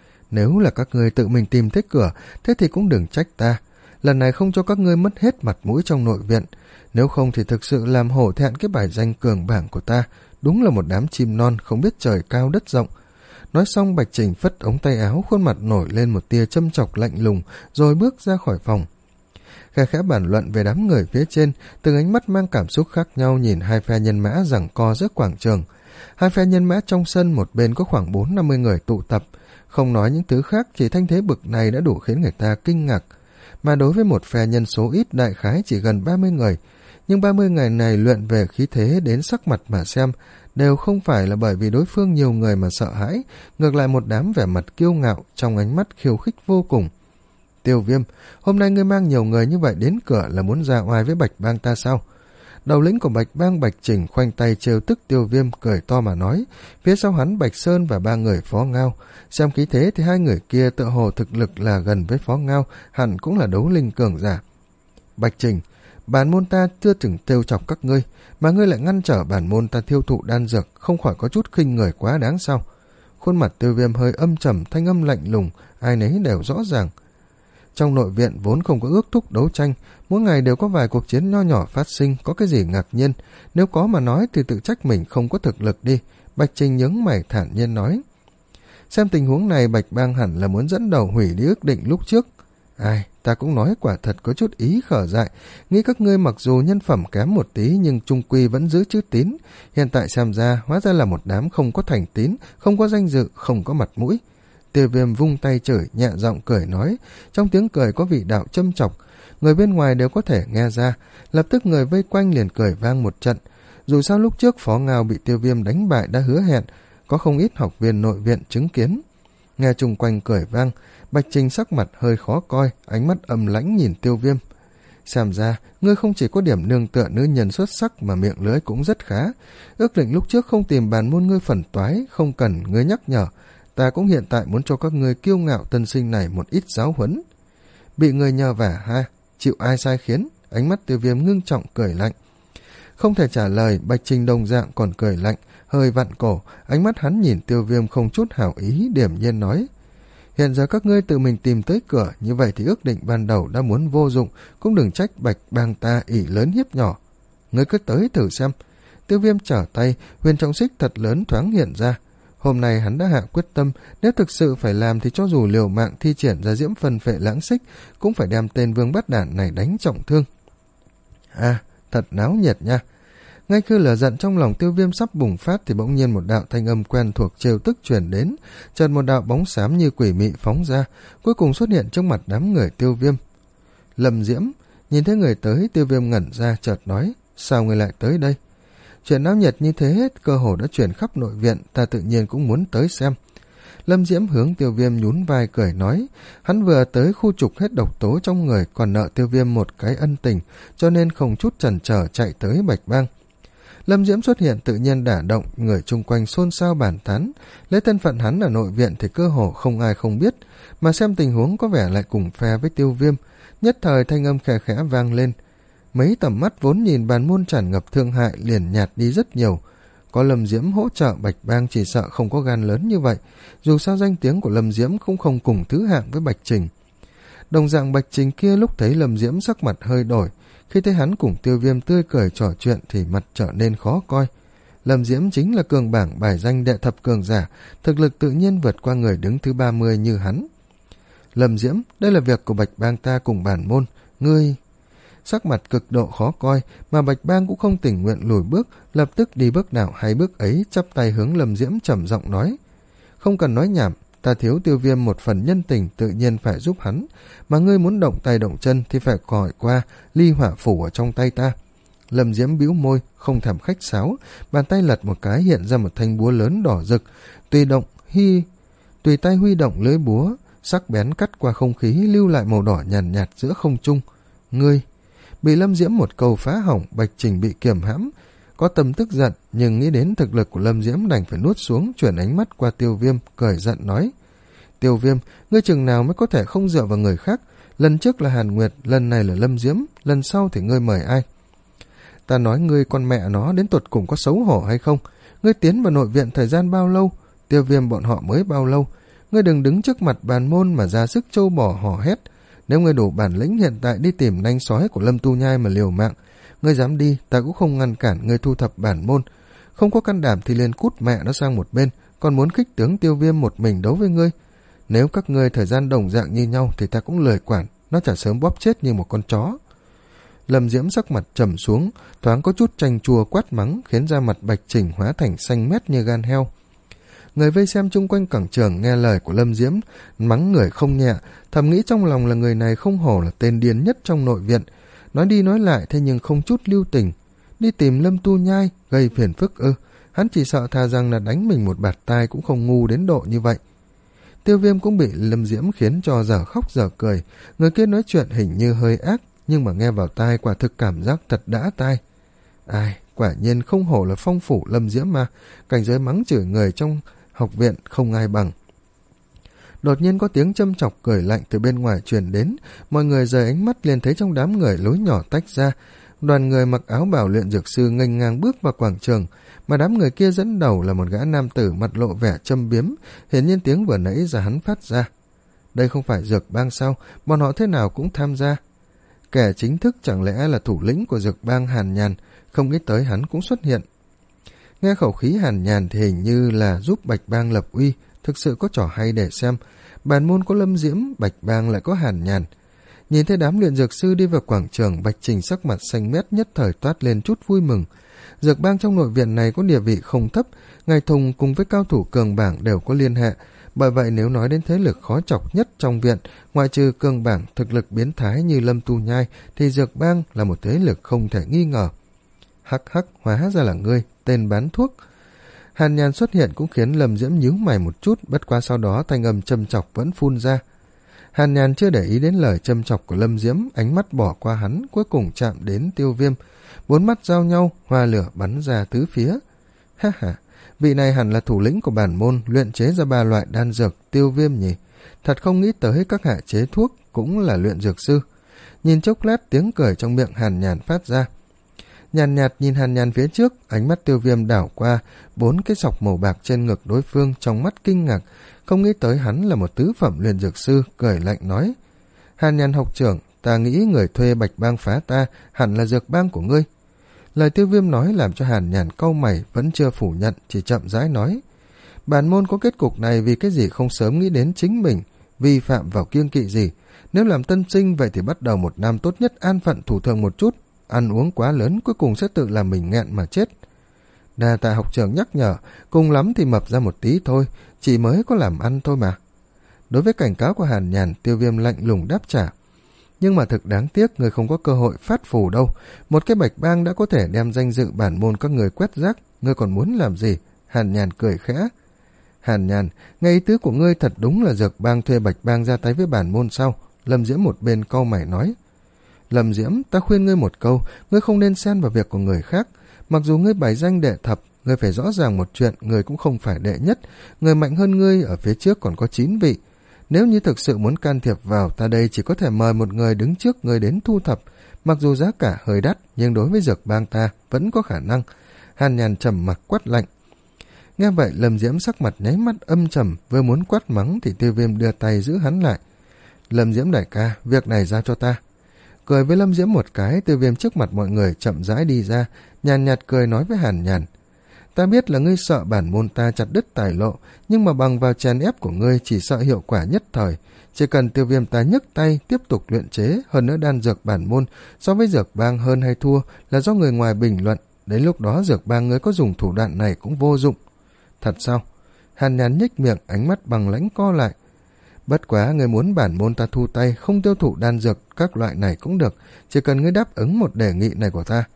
Nếu là các ngươi tự mình tìm thấy cửa, thế thì cũng đừng trách ta. Lần này không cho các ngươi mất hết mặt mũi trong nội viện, nếu không thì thực sự làm hổ thẹn cái bài danh cường bảng của ta. Đúng là một đám chim non không biết trời cao đất rộng. Nói xong, Bạch Trình phất ống tay áo, khuôn mặt nổi lên một tia châm chọc lạnh lùng, rồi bước ra khỏi phòng. Khe khẽ bàn luận về đám người phía trên, từng ánh mắt mang cảm xúc khác nhau nhìn hai phe nhân mã giằng co giữa quảng trường. Hai phe nhân mã trong sân, một bên có khoảng bốn năm mươi người tụ tập, không nói những thứ khác, chỉ thanh thế bực này đã đủ khiến người ta kinh ngạc. Mà đối với một phe nhân số ít, đại khái chỉ gần ba mươi người, nhưng ba mươi người này luyện về khí thế đến sắc mặt mà xem, đều không phải là bởi vì đối phương nhiều người mà sợ hãi, ngược lại một đám vẻ mặt kiêu ngạo, trong ánh mắt khiêu khích vô cùng. Tiêu Viêm, hôm nay ngươi mang nhiều người như vậy đến cửa là muốn ra oai với Bạch Bang ta sao? Đầu lĩnh của Bạch Bang Bạch Trình khoanh tay trêu tức Tiêu Viêm, cười to mà nói, phía sau hắn Bạch Sơn và ba người Phó Ngao. Xem khí thế thì hai người kia tựa hồ thực lực là gần với Phó Ngao, hẳn cũng là đấu linh cường giả. Bạch Trình, bản môn ta chưa từng trêu chọc các ngươi, mà ngươi lại ngăn trở bản môn ta thiêu thụ đan dược, không khỏi có chút khinh người quá đáng sao? Khuôn mặt Tiêu Viêm hơi âm trầm, thanh âm lạnh lùng, ai nấy đều rõ ràng. Trong nội viện vốn không có ước thúc đấu tranh, mỗi ngày đều có vài cuộc chiến nho nhỏ phát sinh, có cái gì ngạc nhiên, nếu có mà nói thì tự trách mình không có thực lực đi. Bạch Trình nhướng mày thản nhiên nói. Xem tình huống này, Bạch Bang hẳn là muốn dẫn đầu hủy đi ước định lúc trước. Ai, ta cũng nói quả thật có chút ý khở dại, nghĩ các ngươi mặc dù nhân phẩm kém một tí nhưng trung quy vẫn giữ chữ tín, hiện tại xem ra hóa ra là một đám không có thành tín, không có danh dự, không có mặt mũi. Tiêu Viêm vung tay chửi, nhẹ giọng cười nói, trong tiếng cười có vị đạo châm chọc, người bên ngoài đều có thể nghe ra. Lập tức người vây quanh liền cười vang một trận. Dù sao lúc trước Phó Ngao bị Tiêu Viêm đánh bại đã hứa hẹn, có không ít học viên nội viện chứng kiến. Nghe chung quanh cười vang, Bạch Trình sắc mặt hơi khó coi, ánh mắt âm lãnh nhìn Tiêu Viêm. Xem ra, ngươi không chỉ có điểm nương tựa nữ nhân xuất sắc mà miệng lưỡi cũng rất khá. Ước định lúc trước không tìm bàn môn ngươi phần toái, không cần ngươi nhắc nhở. Ta cũng hiện tại muốn cho các ngươi kiêu ngạo tân sinh này một ít giáo huấn. Bị người nhờ vả ha, chịu ai sai khiến? Ánh mắt Tiêu Viêm ngưng trọng cười lạnh. Không thể trả lời, Bạch Trình đồng dạng còn cười lạnh, hơi vặn cổ, ánh mắt hắn nhìn Tiêu Viêm không chút hảo ý, điểm nhiên nói. Hiện giờ các ngươi tự mình tìm tới cửa, như vậy thì ước định ban đầu đã muốn vô dụng, cũng đừng trách Bạch Bang ta ỷ lớn hiếp nhỏ. Ngươi cứ tới thử xem. Tiêu Viêm trở tay, huyền trọng xích thật lớn thoáng hiện ra. Hôm nay hắn đã hạ quyết tâm, nếu thực sự phải làm thì cho dù liều mạng thi triển ra diễm phân phệ lãng xích, cũng phải đem tên vương bắt đản này đánh trọng thương. À, thật náo nhiệt nha. Ngay khi lửa giận trong lòng Tiêu Viêm sắp bùng phát thì bỗng nhiên một đạo thanh âm quen thuộc trêu tức truyền đến, chợt một đạo bóng xám như quỷ mị phóng ra, cuối cùng xuất hiện trước mặt đám người Tiêu Viêm. Lâm Diễm, nhìn thấy người tới, Tiêu Viêm ngẩn ra chợt nói, sao người lại tới đây? Chuyện náo nhiệt như thế, cơ hồ đã chuyển khắp nội viện, ta tự nhiên cũng muốn tới xem. Lâm Diễm hướng Tiêu Viêm nhún vai cười nói, hắn vừa tới khu trục hết độc tố trong người, còn nợ Tiêu Viêm một cái ân tình, cho nên không chút chần chờ chạy tới Bạch Bang. Lâm Diễm xuất hiện tự nhiên đả động, người chung quanh xôn xao bàn tán, lấy thân phận hắn ở nội viện thì cơ hồ không ai không biết, mà xem tình huống có vẻ lại cùng phe với Tiêu Viêm, nhất thời thanh âm khẽ khẽ vang lên. Mấy tầm mắt vốn nhìn bàn môn tràn ngập thương hại liền nhạt đi rất nhiều. Có Lâm Diễm hỗ trợ, Bạch Bang chỉ sợ không có gan lớn như vậy, dù sao danh tiếng của Lâm Diễm cũng không cùng thứ hạng với Bạch Trình. Đồng dạng Bạch Trình kia lúc thấy Lâm Diễm sắc mặt hơi đổi, khi thấy hắn cùng Tiêu Viêm tươi cười trò chuyện thì mặt trở nên khó coi. Lâm Diễm chính là cường bảng bài danh đệ thập cường giả, thực lực tự nhiên vượt qua người đứng thứ ba mươi như hắn. Lâm Diễm, đây là việc của Bạch Bang ta cùng bản môn, ngươi... Sắc mặt cực độ khó coi, mà Bạch Bang cũng không tình nguyện lùi bước, lập tức đi bước nào hay bước ấy, chắp tay hướng Lâm Diễm trầm giọng nói. Không cần nói nhảm, ta thiếu Tiêu Viêm một phần nhân tình, tự nhiên phải giúp hắn, mà ngươi muốn động tay động chân thì phải gọi qua ly hỏa phủ ở trong tay ta. Lâm Diễm bĩu môi, không thèm khách sáo, bàn tay lật một cái hiện ra một thanh búa lớn đỏ rực, tùy động hy tùy tay huy động lưỡi búa, sắc bén cắt qua không khí, lưu lại màu đỏ nhàn nhạt, nhạt giữa không trung. Ngươi! Bị Lâm Diễm một câu phá hỏng, Bạch Trình bị kiềm hãm, có tâm tức giận, nhưng nghĩ đến thực lực của Lâm Diễm đành phải nuốt xuống, chuyển ánh mắt qua Tiêu Viêm, cười giận nói: Tiêu Viêm, ngươi chừng nào mới có thể không dựa vào người khác? Lần trước là Hàn Nguyệt, lần này là Lâm Diễm, lần sau thì ngươi mời ai? Ta nói ngươi con mẹ nó đến tột cùng có xấu hổ hay không? Ngươi tiến vào nội viện thời gian bao lâu? Tiêu Viêm bọn họ mới bao lâu? Ngươi đừng đứng trước mặt bàn môn mà ra sức trâu bò hò hét. Nếu ngươi đủ bản lĩnh hiện tại đi tìm nanh sói của Lâm Tu Nhai mà liều mạng, ngươi dám đi, ta cũng không ngăn cản ngươi thu thập bản môn. Không có can đảm thì liền cút mẹ nó sang một bên, còn muốn khích tướng Tiêu Viêm một mình đấu với ngươi. Nếu các ngươi thời gian đồng dạng như nhau thì ta cũng lười quản, nó chả sớm bóp chết như một con chó. Lâm Diễm sắc mặt trầm xuống, thoáng có chút chanh chua quát mắng, khiến da mặt Bạch Trình hóa thành xanh mét như gan heo. Người vây xem chung quanh cổng trường nghe lời của Lâm Diễm, mắng người không nhẹ, thầm nghĩ trong lòng là người này không hổ là tên điên nhất trong nội viện. Nói đi nói lại thế nhưng không chút lưu tình. Đi tìm Lâm Tu Nhai, gây phiền phức ư? Hắn chỉ sợ thà rằng là đánh mình một bạt tai cũng không ngu đến độ như vậy. Tiêu Viêm cũng bị Lâm Diễm khiến cho dở khóc dở cười. Người kia nói chuyện hình như hơi ác, nhưng mà nghe vào tai quả thực cảm giác thật đã tai. Ai, quả nhiên không hổ là phong phủ Lâm Diễm mà, cảnh giới mắng chửi người trong học viện không ai bằng. Đột nhiên có tiếng châm chọc cười lạnh từ bên ngoài truyền đến, mọi người rời ánh mắt liền thấy trong đám người lối nhỏ tách ra. Đoàn người mặc áo bào luyện dược sư nghênh ngang bước vào quảng trường, mà đám người kia dẫn đầu là một gã nam tử mặt lộ vẻ châm biếm, hiển nhiên tiếng vừa nãy giờ hắn phát ra. Đây không phải Dược Bang sao, bọn họ thế nào cũng tham gia. Kẻ chính thức chẳng lẽ là thủ lĩnh của Dược Bang Hàn Nhàn, không nghĩ tới hắn cũng xuất hiện. Nghe khẩu khí Hàn Nhàn thì hình như là giúp Bạch Bang lập uy, thực sự có trò hay để xem. Bản môn có Lâm Diễm, Bạch Bang lại có Hàn Nhàn. Nhìn thấy đám luyện dược sư đi vào quảng trường, Bạch Trình sắc mặt xanh mét nhất thời toát lên chút vui mừng. Dược Bang trong nội viện này có địa vị không thấp, Ngài Thùng cùng với cao thủ cường bảng đều có liên hệ. Bởi vậy nếu nói đến thế lực khó chọc nhất trong viện, ngoại trừ cường bảng thực lực biến thái như Lâm Tu Nhai, thì Dược Bang là một thế lực không thể nghi ngờ. Hắc hắc, hóa ra là ngươi, tên bán thuốc. Hàn Nhàn xuất hiện cũng khiến Lâm Diễm nhíu mày một chút, bất quá sau đó thanh âm châm chọc vẫn phun ra. Hàn Nhàn chưa để ý đến lời châm chọc của Lâm Diễm, ánh mắt bỏ qua hắn, cuối cùng chạm đến Tiêu Viêm. Bốn mắt giao nhau, hoa lửa bắn ra tứ phía. Ha ha, vị này hẳn là thủ lĩnh của bản môn, luyện chế ra ba loại đan dược. Tiêu Viêm nhỉ? Thật không nghĩ tới các hạ chế thuốc cũng là luyện dược sư. Nhìn chốc lát, tiếng cười trong miệng Hàn Nhàn phát ra. Nhàn nhạt nhìn Hàn Nhàn phía trước, ánh mắt Tiêu Viêm đảo qua bốn cái sọc màu bạc trên ngực đối phương, trong mắt kinh ngạc, không nghĩ tới hắn là một tứ phẩm luyện dược sư, cười lạnh nói: Hàn Nhàn học trưởng, ta nghĩ người thuê Bạch Bang phá ta hẳn là Dược Bang của ngươi. Lời Tiêu Viêm nói làm cho Hàn Nhàn cau mày, vẫn chưa phủ nhận, chỉ chậm rãi nói: bản môn có kết cục này vì cái gì không sớm nghĩ đến chính mình, vi phạm vào kiêng kỵ gì. Nếu làm tân sinh vậy thì bắt đầu một năm tốt nhất an phận thủ thường một chút, ăn uống quá lớn cuối cùng sẽ tự làm mình nghẹn mà chết. Đa tạ học trưởng nhắc nhở, cùng lắm thì mập ra một tí thôi, chỉ mới có làm ăn thôi mà. Đối với cảnh cáo của Hàn Nhàn, Tiêu Viêm lạnh lùng đáp trả. Nhưng mà thực đáng tiếc, người không có cơ hội phát phù đâu. Một cái Bạch Bang đã có thể đem danh dự bản môn các người quét rác, ngươi còn muốn làm gì? Hàn Nhàn cười khẽ. Hàn Nhàn, nghe ý tứ của ngươi thật đúng là Dược Bang thuê Bạch Bang ra tay với bản môn sao? Lâm Diễm một bên cau mày nói. Lâm Diễm, ta khuyên ngươi một câu, ngươi không nên xen vào việc của người khác. Mặc dù ngươi bài danh đệ thập, ngươi phải rõ ràng một chuyện, ngươi cũng không phải đệ nhất. Người mạnh hơn ngươi ở phía trước còn có chín vị. Nếu như thực sự muốn can thiệp vào, ta đây chỉ có thể mời một người đứng trước ngươi đến thu thập. Mặc dù giá cả hơi đắt, nhưng đối với Dược Bang ta vẫn có khả năng. Hàn Nhàn trầm mặc quát lạnh. Nghe vậy, Lâm Diễm sắc mặt nháy mắt âm trầm, vừa muốn quát mắng thì Tiêu Viêm đưa tay giữ hắn lại. Lâm Diễm đại ca, việc này ra cho ta. Cười với Lâm Diễm một cái, Tiêu Viêm trước mặt mọi người chậm rãi đi ra, nhàn nhạt cười nói với Hàn Nhàn. Ta biết là ngươi sợ bản môn ta chặt đứt tài lộ, nhưng mà bằng vào chèn ép của ngươi chỉ sợ hiệu quả nhất thời. Chỉ cần Tiêu Viêm ta nhấc tay tiếp tục luyện chế, hơn nữa đan dược bản môn so với Dược Bang hơn hay thua là do người ngoài bình luận. Đến lúc đó Dược Bang ngươi có dùng thủ đoạn này cũng vô dụng. Thật sao? Hàn Nhàn nhếch miệng, ánh mắt bằng lãnh co lại. Bất quá ngươi muốn bản môn ta thu tay, không tiêu thụ đan dược các loại này cũng được, chỉ cần ngươi đáp ứng một đề nghị này của ta.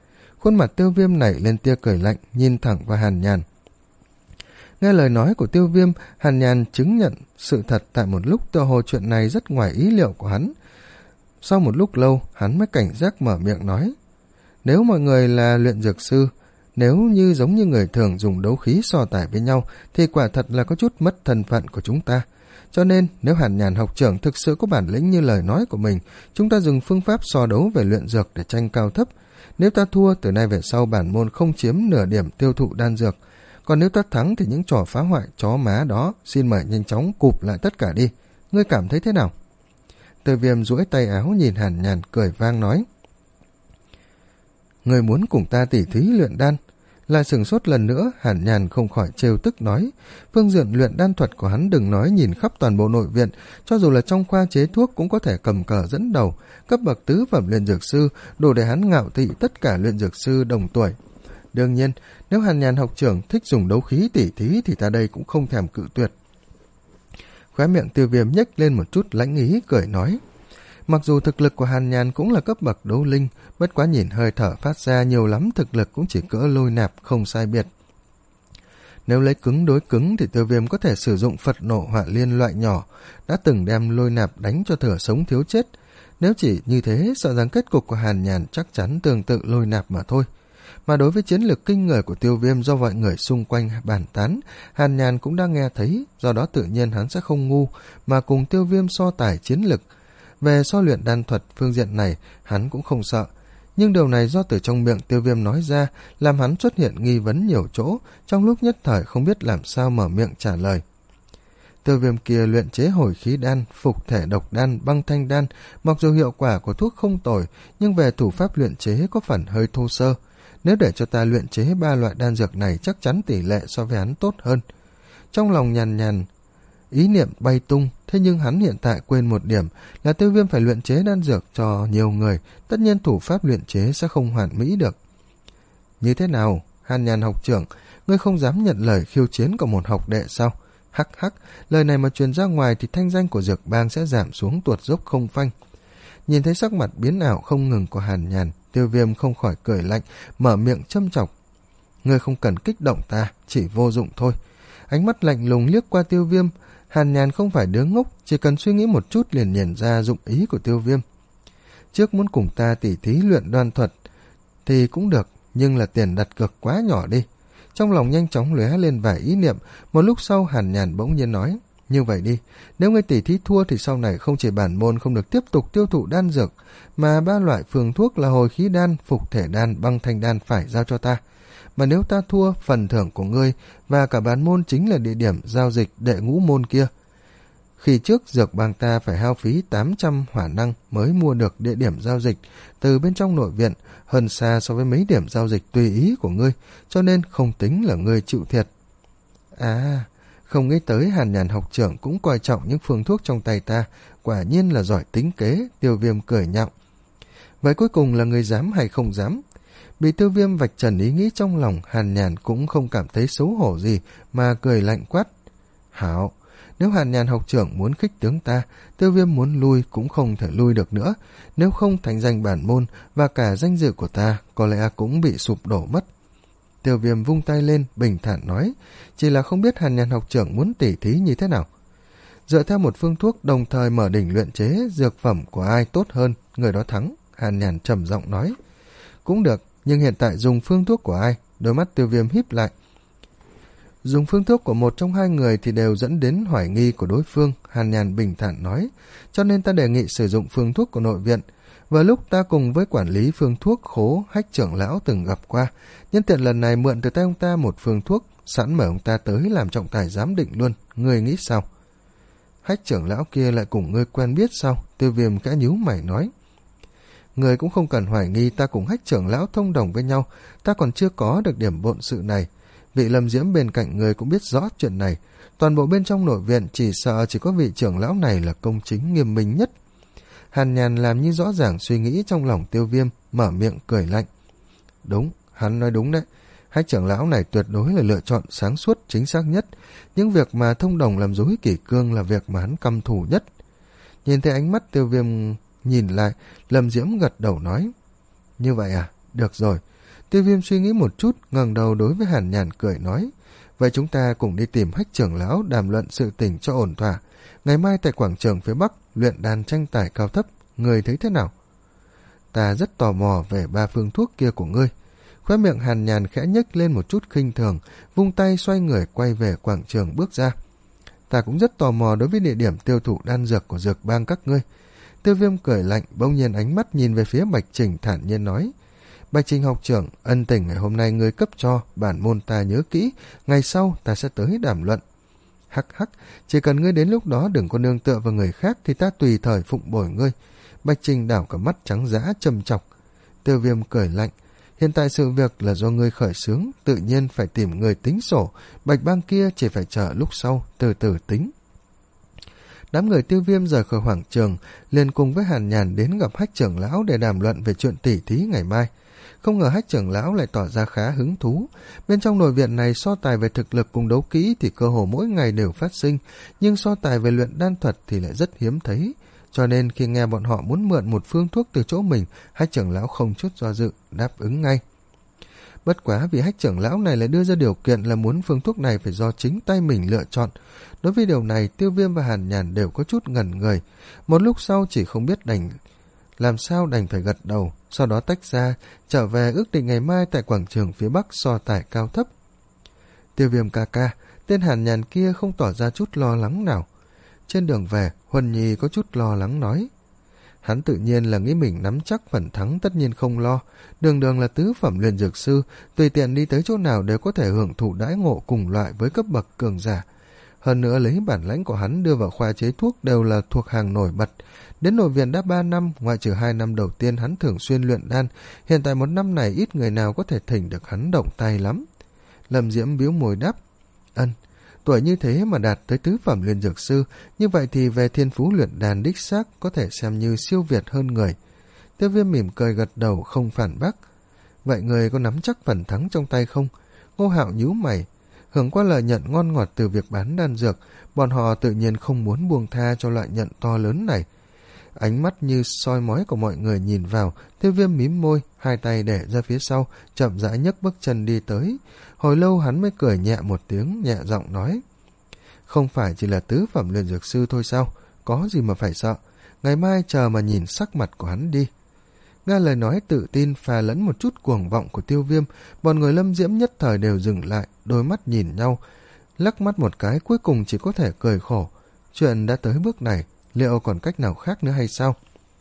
Khuôn mặt Tiêu Viêm nảy lên tia cười lạnh, nhìn thẳng vào Hàn Nhàn. Nghe lời nói của Tiêu Viêm, Hàn Nhàn chứng nhận sự thật tại một lúc tựa hồ chuyện này rất ngoài ý liệu của hắn. Sau một lúc lâu, hắn mới cảnh giác mở miệng nói. Nếu mọi người là luyện dược sư, nếu như giống như người thường dùng đấu khí so tài với nhau, thì quả thật là có chút mất thân phận của chúng ta. Cho nên, nếu Hàn Nhàn học trưởng thực sự có bản lĩnh như lời nói của mình, chúng ta dùng phương pháp so đấu về luyện dược để tranh cao thấp. Nếu ta thua, từ nay về sau bản môn không chiếm nửa điểm tiêu thụ đan dược. Còn nếu ta thắng thì những trò phá hoại chó má đó, xin mời nhanh chóng cụp lại tất cả đi. Ngươi cảm thấy thế nào? Tiêu Viêm duỗi tay áo nhìn Hàn Nhàn cười vang nói. Ngươi muốn cùng ta tỉ thí luyện đan? Lại sửng sốt lần nữa, Hàn Nhàn không khỏi trêu tức nói. Phương diện luyện đan thuật của hắn đừng nói nhìn khắp toàn bộ nội viện, cho dù là trong khoa chế thuốc cũng có thể cầm cờ dẫn đầu, cấp bậc tứ phẩm luyện dược sư, đủ để hắn ngạo thị tất cả luyện dược sư đồng tuổi. Đương nhiên, nếu Hàn Nhàn học trưởng thích dùng đấu khí tỉ thí thì ta đây cũng không thèm cự tuyệt. Khóe miệng Tiêu Viêm nhếch lên một chút lãnh ý cười nói. Mặc dù thực lực của Hàn Nhàn cũng là cấp bậc đấu linh, bất quá nhìn hơi thở phát ra nhiều lắm thực lực cũng chỉ cỡ lôi nạp không sai biệt. Nếu lấy cứng đối cứng thì Tiêu Viêm có thể sử dụng Phật nộ hỏa liên loại nhỏ, đã từng đem lôi nạp đánh cho thừa sống thiếu chết. Nếu chỉ như thế, sợ rằng kết cục của Hàn Nhàn chắc chắn tương tự lôi nạp mà thôi. Mà đối với chiến lược kinh người của Tiêu Viêm do mọi người xung quanh bàn tán, Hàn Nhàn cũng đang nghe thấy, do đó tự nhiên hắn sẽ không ngu mà cùng Tiêu Viêm so tài chiến lực. Về so luyện đan thuật phương diện này, hắn cũng không sợ. Nhưng điều này do từ trong miệng Tiêu Viêm nói ra, làm hắn xuất hiện nghi vấn nhiều chỗ, trong lúc nhất thời không biết làm sao mở miệng trả lời. Tiêu Viêm kia luyện chế hồi khí đan, phục thể độc đan, băng thanh đan, mặc dù hiệu quả của thuốc không tồi, nhưng về thủ pháp luyện chế có phần hơi thô sơ. Nếu để cho ta luyện chế ba loại đan dược này chắc chắn tỷ lệ so với hắn tốt hơn. Trong lòng nhàn nhàn, ý niệm bay tung, thế nhưng hắn hiện tại quên một điểm là Tiêu Viêm phải luyện chế đan dược cho nhiều người, tất nhiên thủ pháp luyện chế sẽ không hoàn mỹ được. Như thế nào, Hàn Nhàn học trưởng, ngươi không dám nhận lời khiêu chiến của một học đệ sao? Hắc hắc, lời này mà truyền ra ngoài thì thanh danh của Dược Bang sẽ giảm xuống tuột dốc không phanh. Nhìn thấy sắc mặt biến ảo không ngừng của Hàn Nhàn, Tiêu Viêm không khỏi cười lạnh, mở miệng châm chọc. Ngươi không cần kích động ta, chỉ vô dụng thôi. Ánh mắt lạnh lùng liếc qua Tiêu Viêm, Hàn Nhàn không phải đứa ngốc, chỉ cần suy nghĩ một chút liền nhìn ra dụng ý của Tiêu Viêm. Trước muốn cùng ta tỉ thí luyện đan thuật thì cũng được, nhưng là tiền đặt cược quá nhỏ đi. Trong lòng nhanh chóng lóe lên vài ý niệm, một lúc sau Hàn Nhàn bỗng nhiên nói, như vậy đi, nếu ngươi tỉ thí thua thì sau này không chỉ bản môn không được tiếp tục tiêu thụ đan dược, mà ba loại phương thuốc là hồi khí đan, phục thể đan, băng thanh đan phải giao cho ta. Mà nếu ta thua, phần thưởng của ngươi và cả bản môn chính là địa điểm giao dịch đệ ngũ môn kia. Khi trước Dược Bang ta phải hao phí tám trăm hỏa năng mới mua được địa điểm giao dịch từ bên trong nội viện, hơn xa so với mấy điểm giao dịch tùy ý của ngươi, cho nên không tính là ngươi chịu thiệt. À, không nghĩ tới Hàn Nhàn học trưởng cũng coi trọng những phương thuốc trong tay ta, quả nhiên là giỏi tính kế. Tiêu Viêm cười nhạo. Vậy cuối cùng là ngươi dám hay không dám? Bị Tiêu Viêm vạch trần ý nghĩ trong lòng, Hàn Nhàn cũng không cảm thấy xấu hổ gì mà cười lạnh quát. Hảo, nếu Hàn Nhàn học trưởng muốn khích tướng ta, Tiêu Viêm muốn lui cũng không thể lui được nữa, nếu không thành danh bản môn và cả danh dự của ta có lẽ cũng bị sụp đổ mất. Tiêu Viêm vung tay lên, bình thản nói, chỉ là không biết Hàn Nhàn học trưởng muốn tỉ thí như thế nào. Dựa theo một phương thuốc đồng thời mở đỉnh luyện chế dược phẩm của ai tốt hơn, người đó thắng, Hàn Nhàn trầm giọng nói. Cũng được, nhưng hiện tại dùng phương thuốc của ai? Đôi mắt Tiêu Viêm híp lại. Dùng phương thuốc của một trong hai người thì đều dẫn đến hoài nghi của đối phương, Hàn Nhàn bình thản nói, cho nên ta đề nghị sử dụng phương thuốc của nội viện. Vừa lúc ta cùng với quản lý phương thuốc Khố Hách trưởng lão từng gặp qua, nhân tiện lần này mượn từ tay ông ta một phương thuốc, sẵn mời ông ta tới làm trọng tài giám định luôn, ngươi nghĩ sao? Hách trưởng lão kia lại cùng ngươi quen biết sao? Tiêu Viêm khẽ nhíu mày nói. Người cũng không cần hoài nghi ta cùng Hách trưởng lão thông đồng với nhau, ta còn chưa có được điểm bộn sự này. Vị Lâm Diễm bên cạnh người cũng biết rõ chuyện này, toàn bộ bên trong nội viện chỉ sợ chỉ có vị trưởng lão này là công chính nghiêm minh nhất. Hàn Nhàn làm như rõ ràng suy nghĩ trong lòng Tiêu Viêm, mở miệng cười lạnh. Đúng, hắn nói đúng đấy, Hách trưởng lão này tuyệt đối là lựa chọn sáng suốt chính xác nhất, những việc mà thông đồng làm dối kỷ cương là việc mà hắn căm thù nhất. Nhìn thấy ánh mắt Tiêu Viêm nhìn lại, Lâm Diễm gật đầu nói. Như vậy à, được rồi, Tiêu Viêm suy nghĩ một chút, ngẩng đầu đối với Hàn Nhàn cười nói, vậy chúng ta cùng đi tìm Hách trưởng lão đàm luận sự tình cho ổn thỏa. Ngày mai tại quảng trường phía Bắc luyện đàn tranh tài cao thấp, người thấy thế nào? Ta rất tò mò về ba phương thuốc kia của ngươi. Khóe miệng Hàn Nhàn khẽ nhếch lên một chút khinh thường, vung tay xoay người quay về quảng trường bước ra. Ta cũng rất tò mò đối với địa điểm tiêu thụ đan dược của dược bang các ngươi. Tiêu Viêm cười lạnh, bỗng nhiên ánh mắt nhìn về phía Bạch Trình thản nhiên nói, Bạch Trình học trưởng, ân tình ngày hôm nay ngươi cấp cho, bản môn ta nhớ kỹ, ngày sau ta sẽ tới đàm luận. Hắc hắc, chỉ cần ngươi đến lúc đó đừng có nương tựa vào người khác thì ta tùy thời phụng bồi ngươi. Bạch Trình đảo cả mắt trắng dã châm chọc. Tiêu Viêm cười lạnh, hiện tại sự việc là do ngươi khởi xướng, tự nhiên phải tìm người tính sổ, Bạch bang kia chỉ phải chờ lúc sau, từ từ tính. Đám người Tiêu Viêm rời khỏi quảng trường, liền cùng với Hàn Nhàn đến gặp Hách trưởng lão để đàm luận về chuyện tỉ thí ngày mai. Không ngờ Hách trưởng lão lại tỏ ra khá hứng thú. Bên trong nội viện này so tài về thực lực cùng đấu kỹ thì cơ hồ mỗi ngày đều phát sinh, nhưng so tài về luyện đan thuật thì lại rất hiếm thấy. Cho nên khi nghe bọn họ muốn mượn một phương thuốc từ chỗ mình, Hách trưởng lão không chút do dự, đáp ứng ngay. Bất quá vì Hách trưởng lão này lại đưa ra điều kiện là muốn phương thuốc này phải do chính tay mình lựa chọn. Đối với điều này, Tiêu Viêm và Hàn Nhàn đều có chút ngẩn người. Một lúc sau chỉ không biết đành làm sao đành phải gật đầu, sau đó tách ra, trở về ước định ngày mai tại quảng trường phía Bắc so tài cao thấp. Tiêu Viêm ca ca, tên Hàn Nhàn kia không tỏ ra chút lo lắng nào. Trên đường về, Huân Nhi có chút lo lắng nói. Hắn tự nhiên là nghĩ mình nắm chắc phần thắng, tất nhiên không lo. Đường đường là tứ phẩm luyện dược sư, tùy tiện đi tới chỗ nào đều có thể hưởng thụ đãi ngộ cùng loại với cấp bậc cường giả. Hơn nữa lấy bản lãnh của hắn đưa vào khoa chế thuốc đều là thuộc hàng nổi bật. Đến nội viện đã ba năm, ngoại trừ hai năm đầu tiên hắn thường xuyên luyện đan, hiện tại một năm này ít người nào có thể thỉnh được hắn động tay lắm. Lâm Diễm biếu môi đáp, ân, tuổi như thế mà đạt tới tứ phẩm luyện dược sư, như vậy thì về thiên phú luyện đan đích xác có thể xem như siêu việt hơn người. Tiêu Viêm mỉm cười gật đầu không phản bác. Vậy người có nắm chắc phần thắng trong tay không? Ngô Hạo nhíu mày. Hưởng qua lợi nhuận ngon ngọt từ việc bán đan dược, bọn họ tự nhiên không muốn buông tha cho lợi nhuận to lớn này. Ánh mắt như soi mói của mọi người nhìn vào, Tiêu Viêm mím môi, hai tay để ra phía sau, chậm rãi nhấc bước chân đi tới. Hồi lâu hắn mới cười nhẹ một tiếng, nhẹ giọng nói, không phải chỉ là tứ phẩm luyện dược sư thôi sao, có gì mà phải sợ, ngày mai chờ mà nhìn sắc mặt của hắn đi. Nghe lời nói tự tin pha lẫn một chút cuồng vọng của Tiêu Viêm, bọn người Lâm Diễm nhất thời đều dừng lại, đôi mắt nhìn nhau, lắc mắt một cái cuối cùng chỉ có thể cười khổ. Chuyện đã tới bước này, liệu còn cách nào khác nữa hay sao?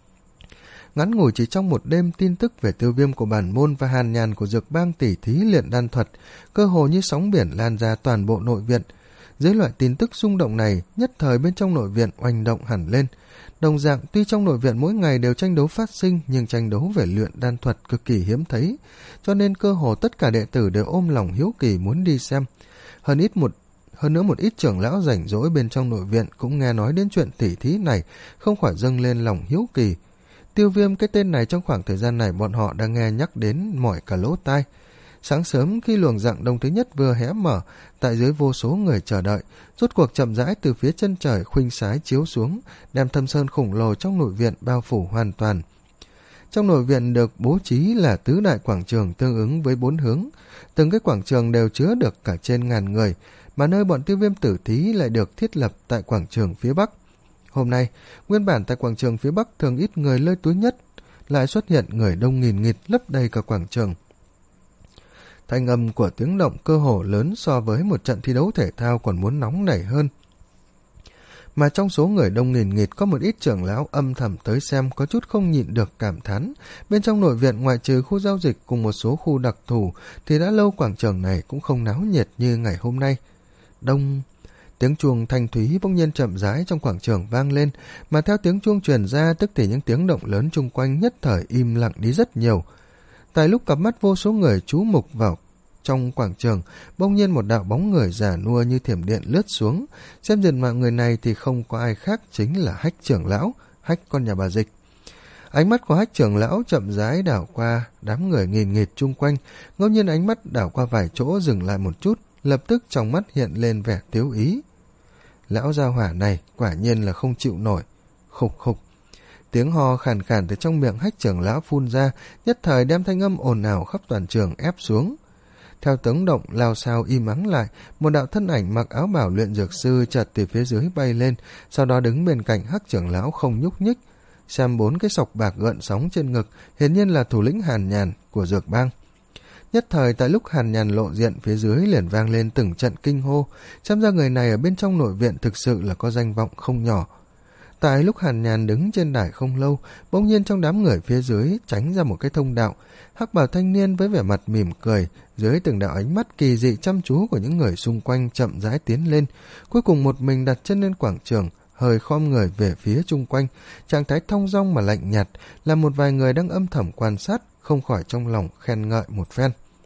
Ngắn ngủi chỉ trong một đêm, tin tức về Tiêu Viêm của bản môn và Hàn Nhàn của dược bang tỉ thí luyện đan thuật cơ hồ như sóng biển lan ra toàn bộ nội viện. Dưới loại tin tức rung động này, nhất thời bên trong nội viện oanh động hẳn lên. Đồng dạng, tuy trong nội viện mỗi ngày đều tranh đấu phát sinh, nhưng tranh đấu về luyện đan thuật cực kỳ hiếm thấy, cho nên cơ hồ tất cả đệ tử đều ôm lòng hiếu kỳ muốn đi xem. Hơn ít một Hơn nữa một ít trưởng lão rảnh rỗi bên trong nội viện cũng nghe nói đến chuyện tỉ thí này, không khỏi dâng lên lòng hiếu kỳ. Tiêu Viêm, cái tên này trong khoảng thời gian này bọn họ đang nghe nhắc đến mỏi cả lỗ tai. Sáng sớm khi luồng rạng đông thứ nhất vừa hé mở, tại dưới vô số người chờ đợi, rốt cuộc chậm rãi từ phía chân trời khuynh sái chiếu xuống, đem thâm sơn khổng lồ trong nội viện bao phủ hoàn toàn. Trong nội viện được bố trí là tứ đại quảng trường tương ứng với bốn hướng, từng cái quảng trường đều chứa được cả trên ngàn người, mà nơi bọn Tiêu Viêm tử thí lại được thiết lập tại quảng trường phía Bắc. Hôm nay, nguyên bản tại quảng trường phía Bắc thường ít người lơi túi nhất, lại xuất hiện người đông nghìn nghịt lấp đầy cả quảng trường. Thanh âm của tiếng động cơ hồ lớn so với một trận thi đấu thể thao còn muốn nóng nảy hơn. Mà trong số người đông nghìn nghịt có một ít trưởng lão âm thầm tới xem, có chút không nhịn được cảm thán. Bên trong nội viện ngoại trừ khu giao dịch cùng một số khu đặc thù thì đã lâu quảng trường này cũng không náo nhiệt như ngày hôm nay. Đông... Tiếng chuông thanh thúy bỗng nhiên chậm rãi trong quảng trường vang lên, mà theo tiếng chuông truyền ra tức thì những tiếng động lớn chung quanh nhất thời im lặng đi rất nhiều. Tại lúc cặp mắt vô số người chú mục vào trong quảng trường, bỗng nhiên một đạo bóng người già nua như thiểm điện lướt xuống. Xem diện mạo người này thì không có ai khác, chính là Hách trưởng lão, Hách con nhà bà Dịch. Ánh mắt của Hách trưởng lão chậm rãi đảo qua đám người nghìn nghịt chung quanh, ngẫu nhiên ánh mắt đảo qua vài chỗ dừng lại một chút, lập tức trong mắt hiện lên vẻ tiếu ý. Lão gia hỏa này quả nhiên là không chịu nổi. Khục khục. Tiếng ho khàn khàn từ trong miệng Hách trưởng lão phun ra, nhất thời đem thanh âm ồn ào khắp toàn trường ép xuống. Theo tiếng động lao sao im ắng lại, một đạo thân ảnh mặc áo bảo luyện dược sư chợt từ phía dưới bay lên, sau đó đứng bên cạnh Hắc trưởng lão không nhúc nhích. Xem bốn cái sọc bạc gợn sóng trên ngực, hiển nhiên là thủ lĩnh Hàn Nhàn của dược bang. Nhất thời tại lúc Hàn Nhàn lộ diện, phía dưới liền vang lên từng trận kinh hô, xem ra người này ở bên trong nội viện thực sự là có danh vọng không nhỏ. Tại lúc Hàn Nhàn đứng trên đài không lâu, bỗng nhiên trong đám người phía dưới tránh ra một cái thông đạo. Hắc bào thanh niên với vẻ mặt mỉm cười, dưới từng đạo ánh mắt kỳ dị chăm chú của những người xung quanh chậm rãi tiến lên, cuối cùng một mình đặt chân lên quảng trường, hơi khom người về phía chung quanh, trạng thái thong dong mà lạnh nhạt, là một vài người đang âm thầm quan sát, không khỏi trong lòng khen ngợi một phen.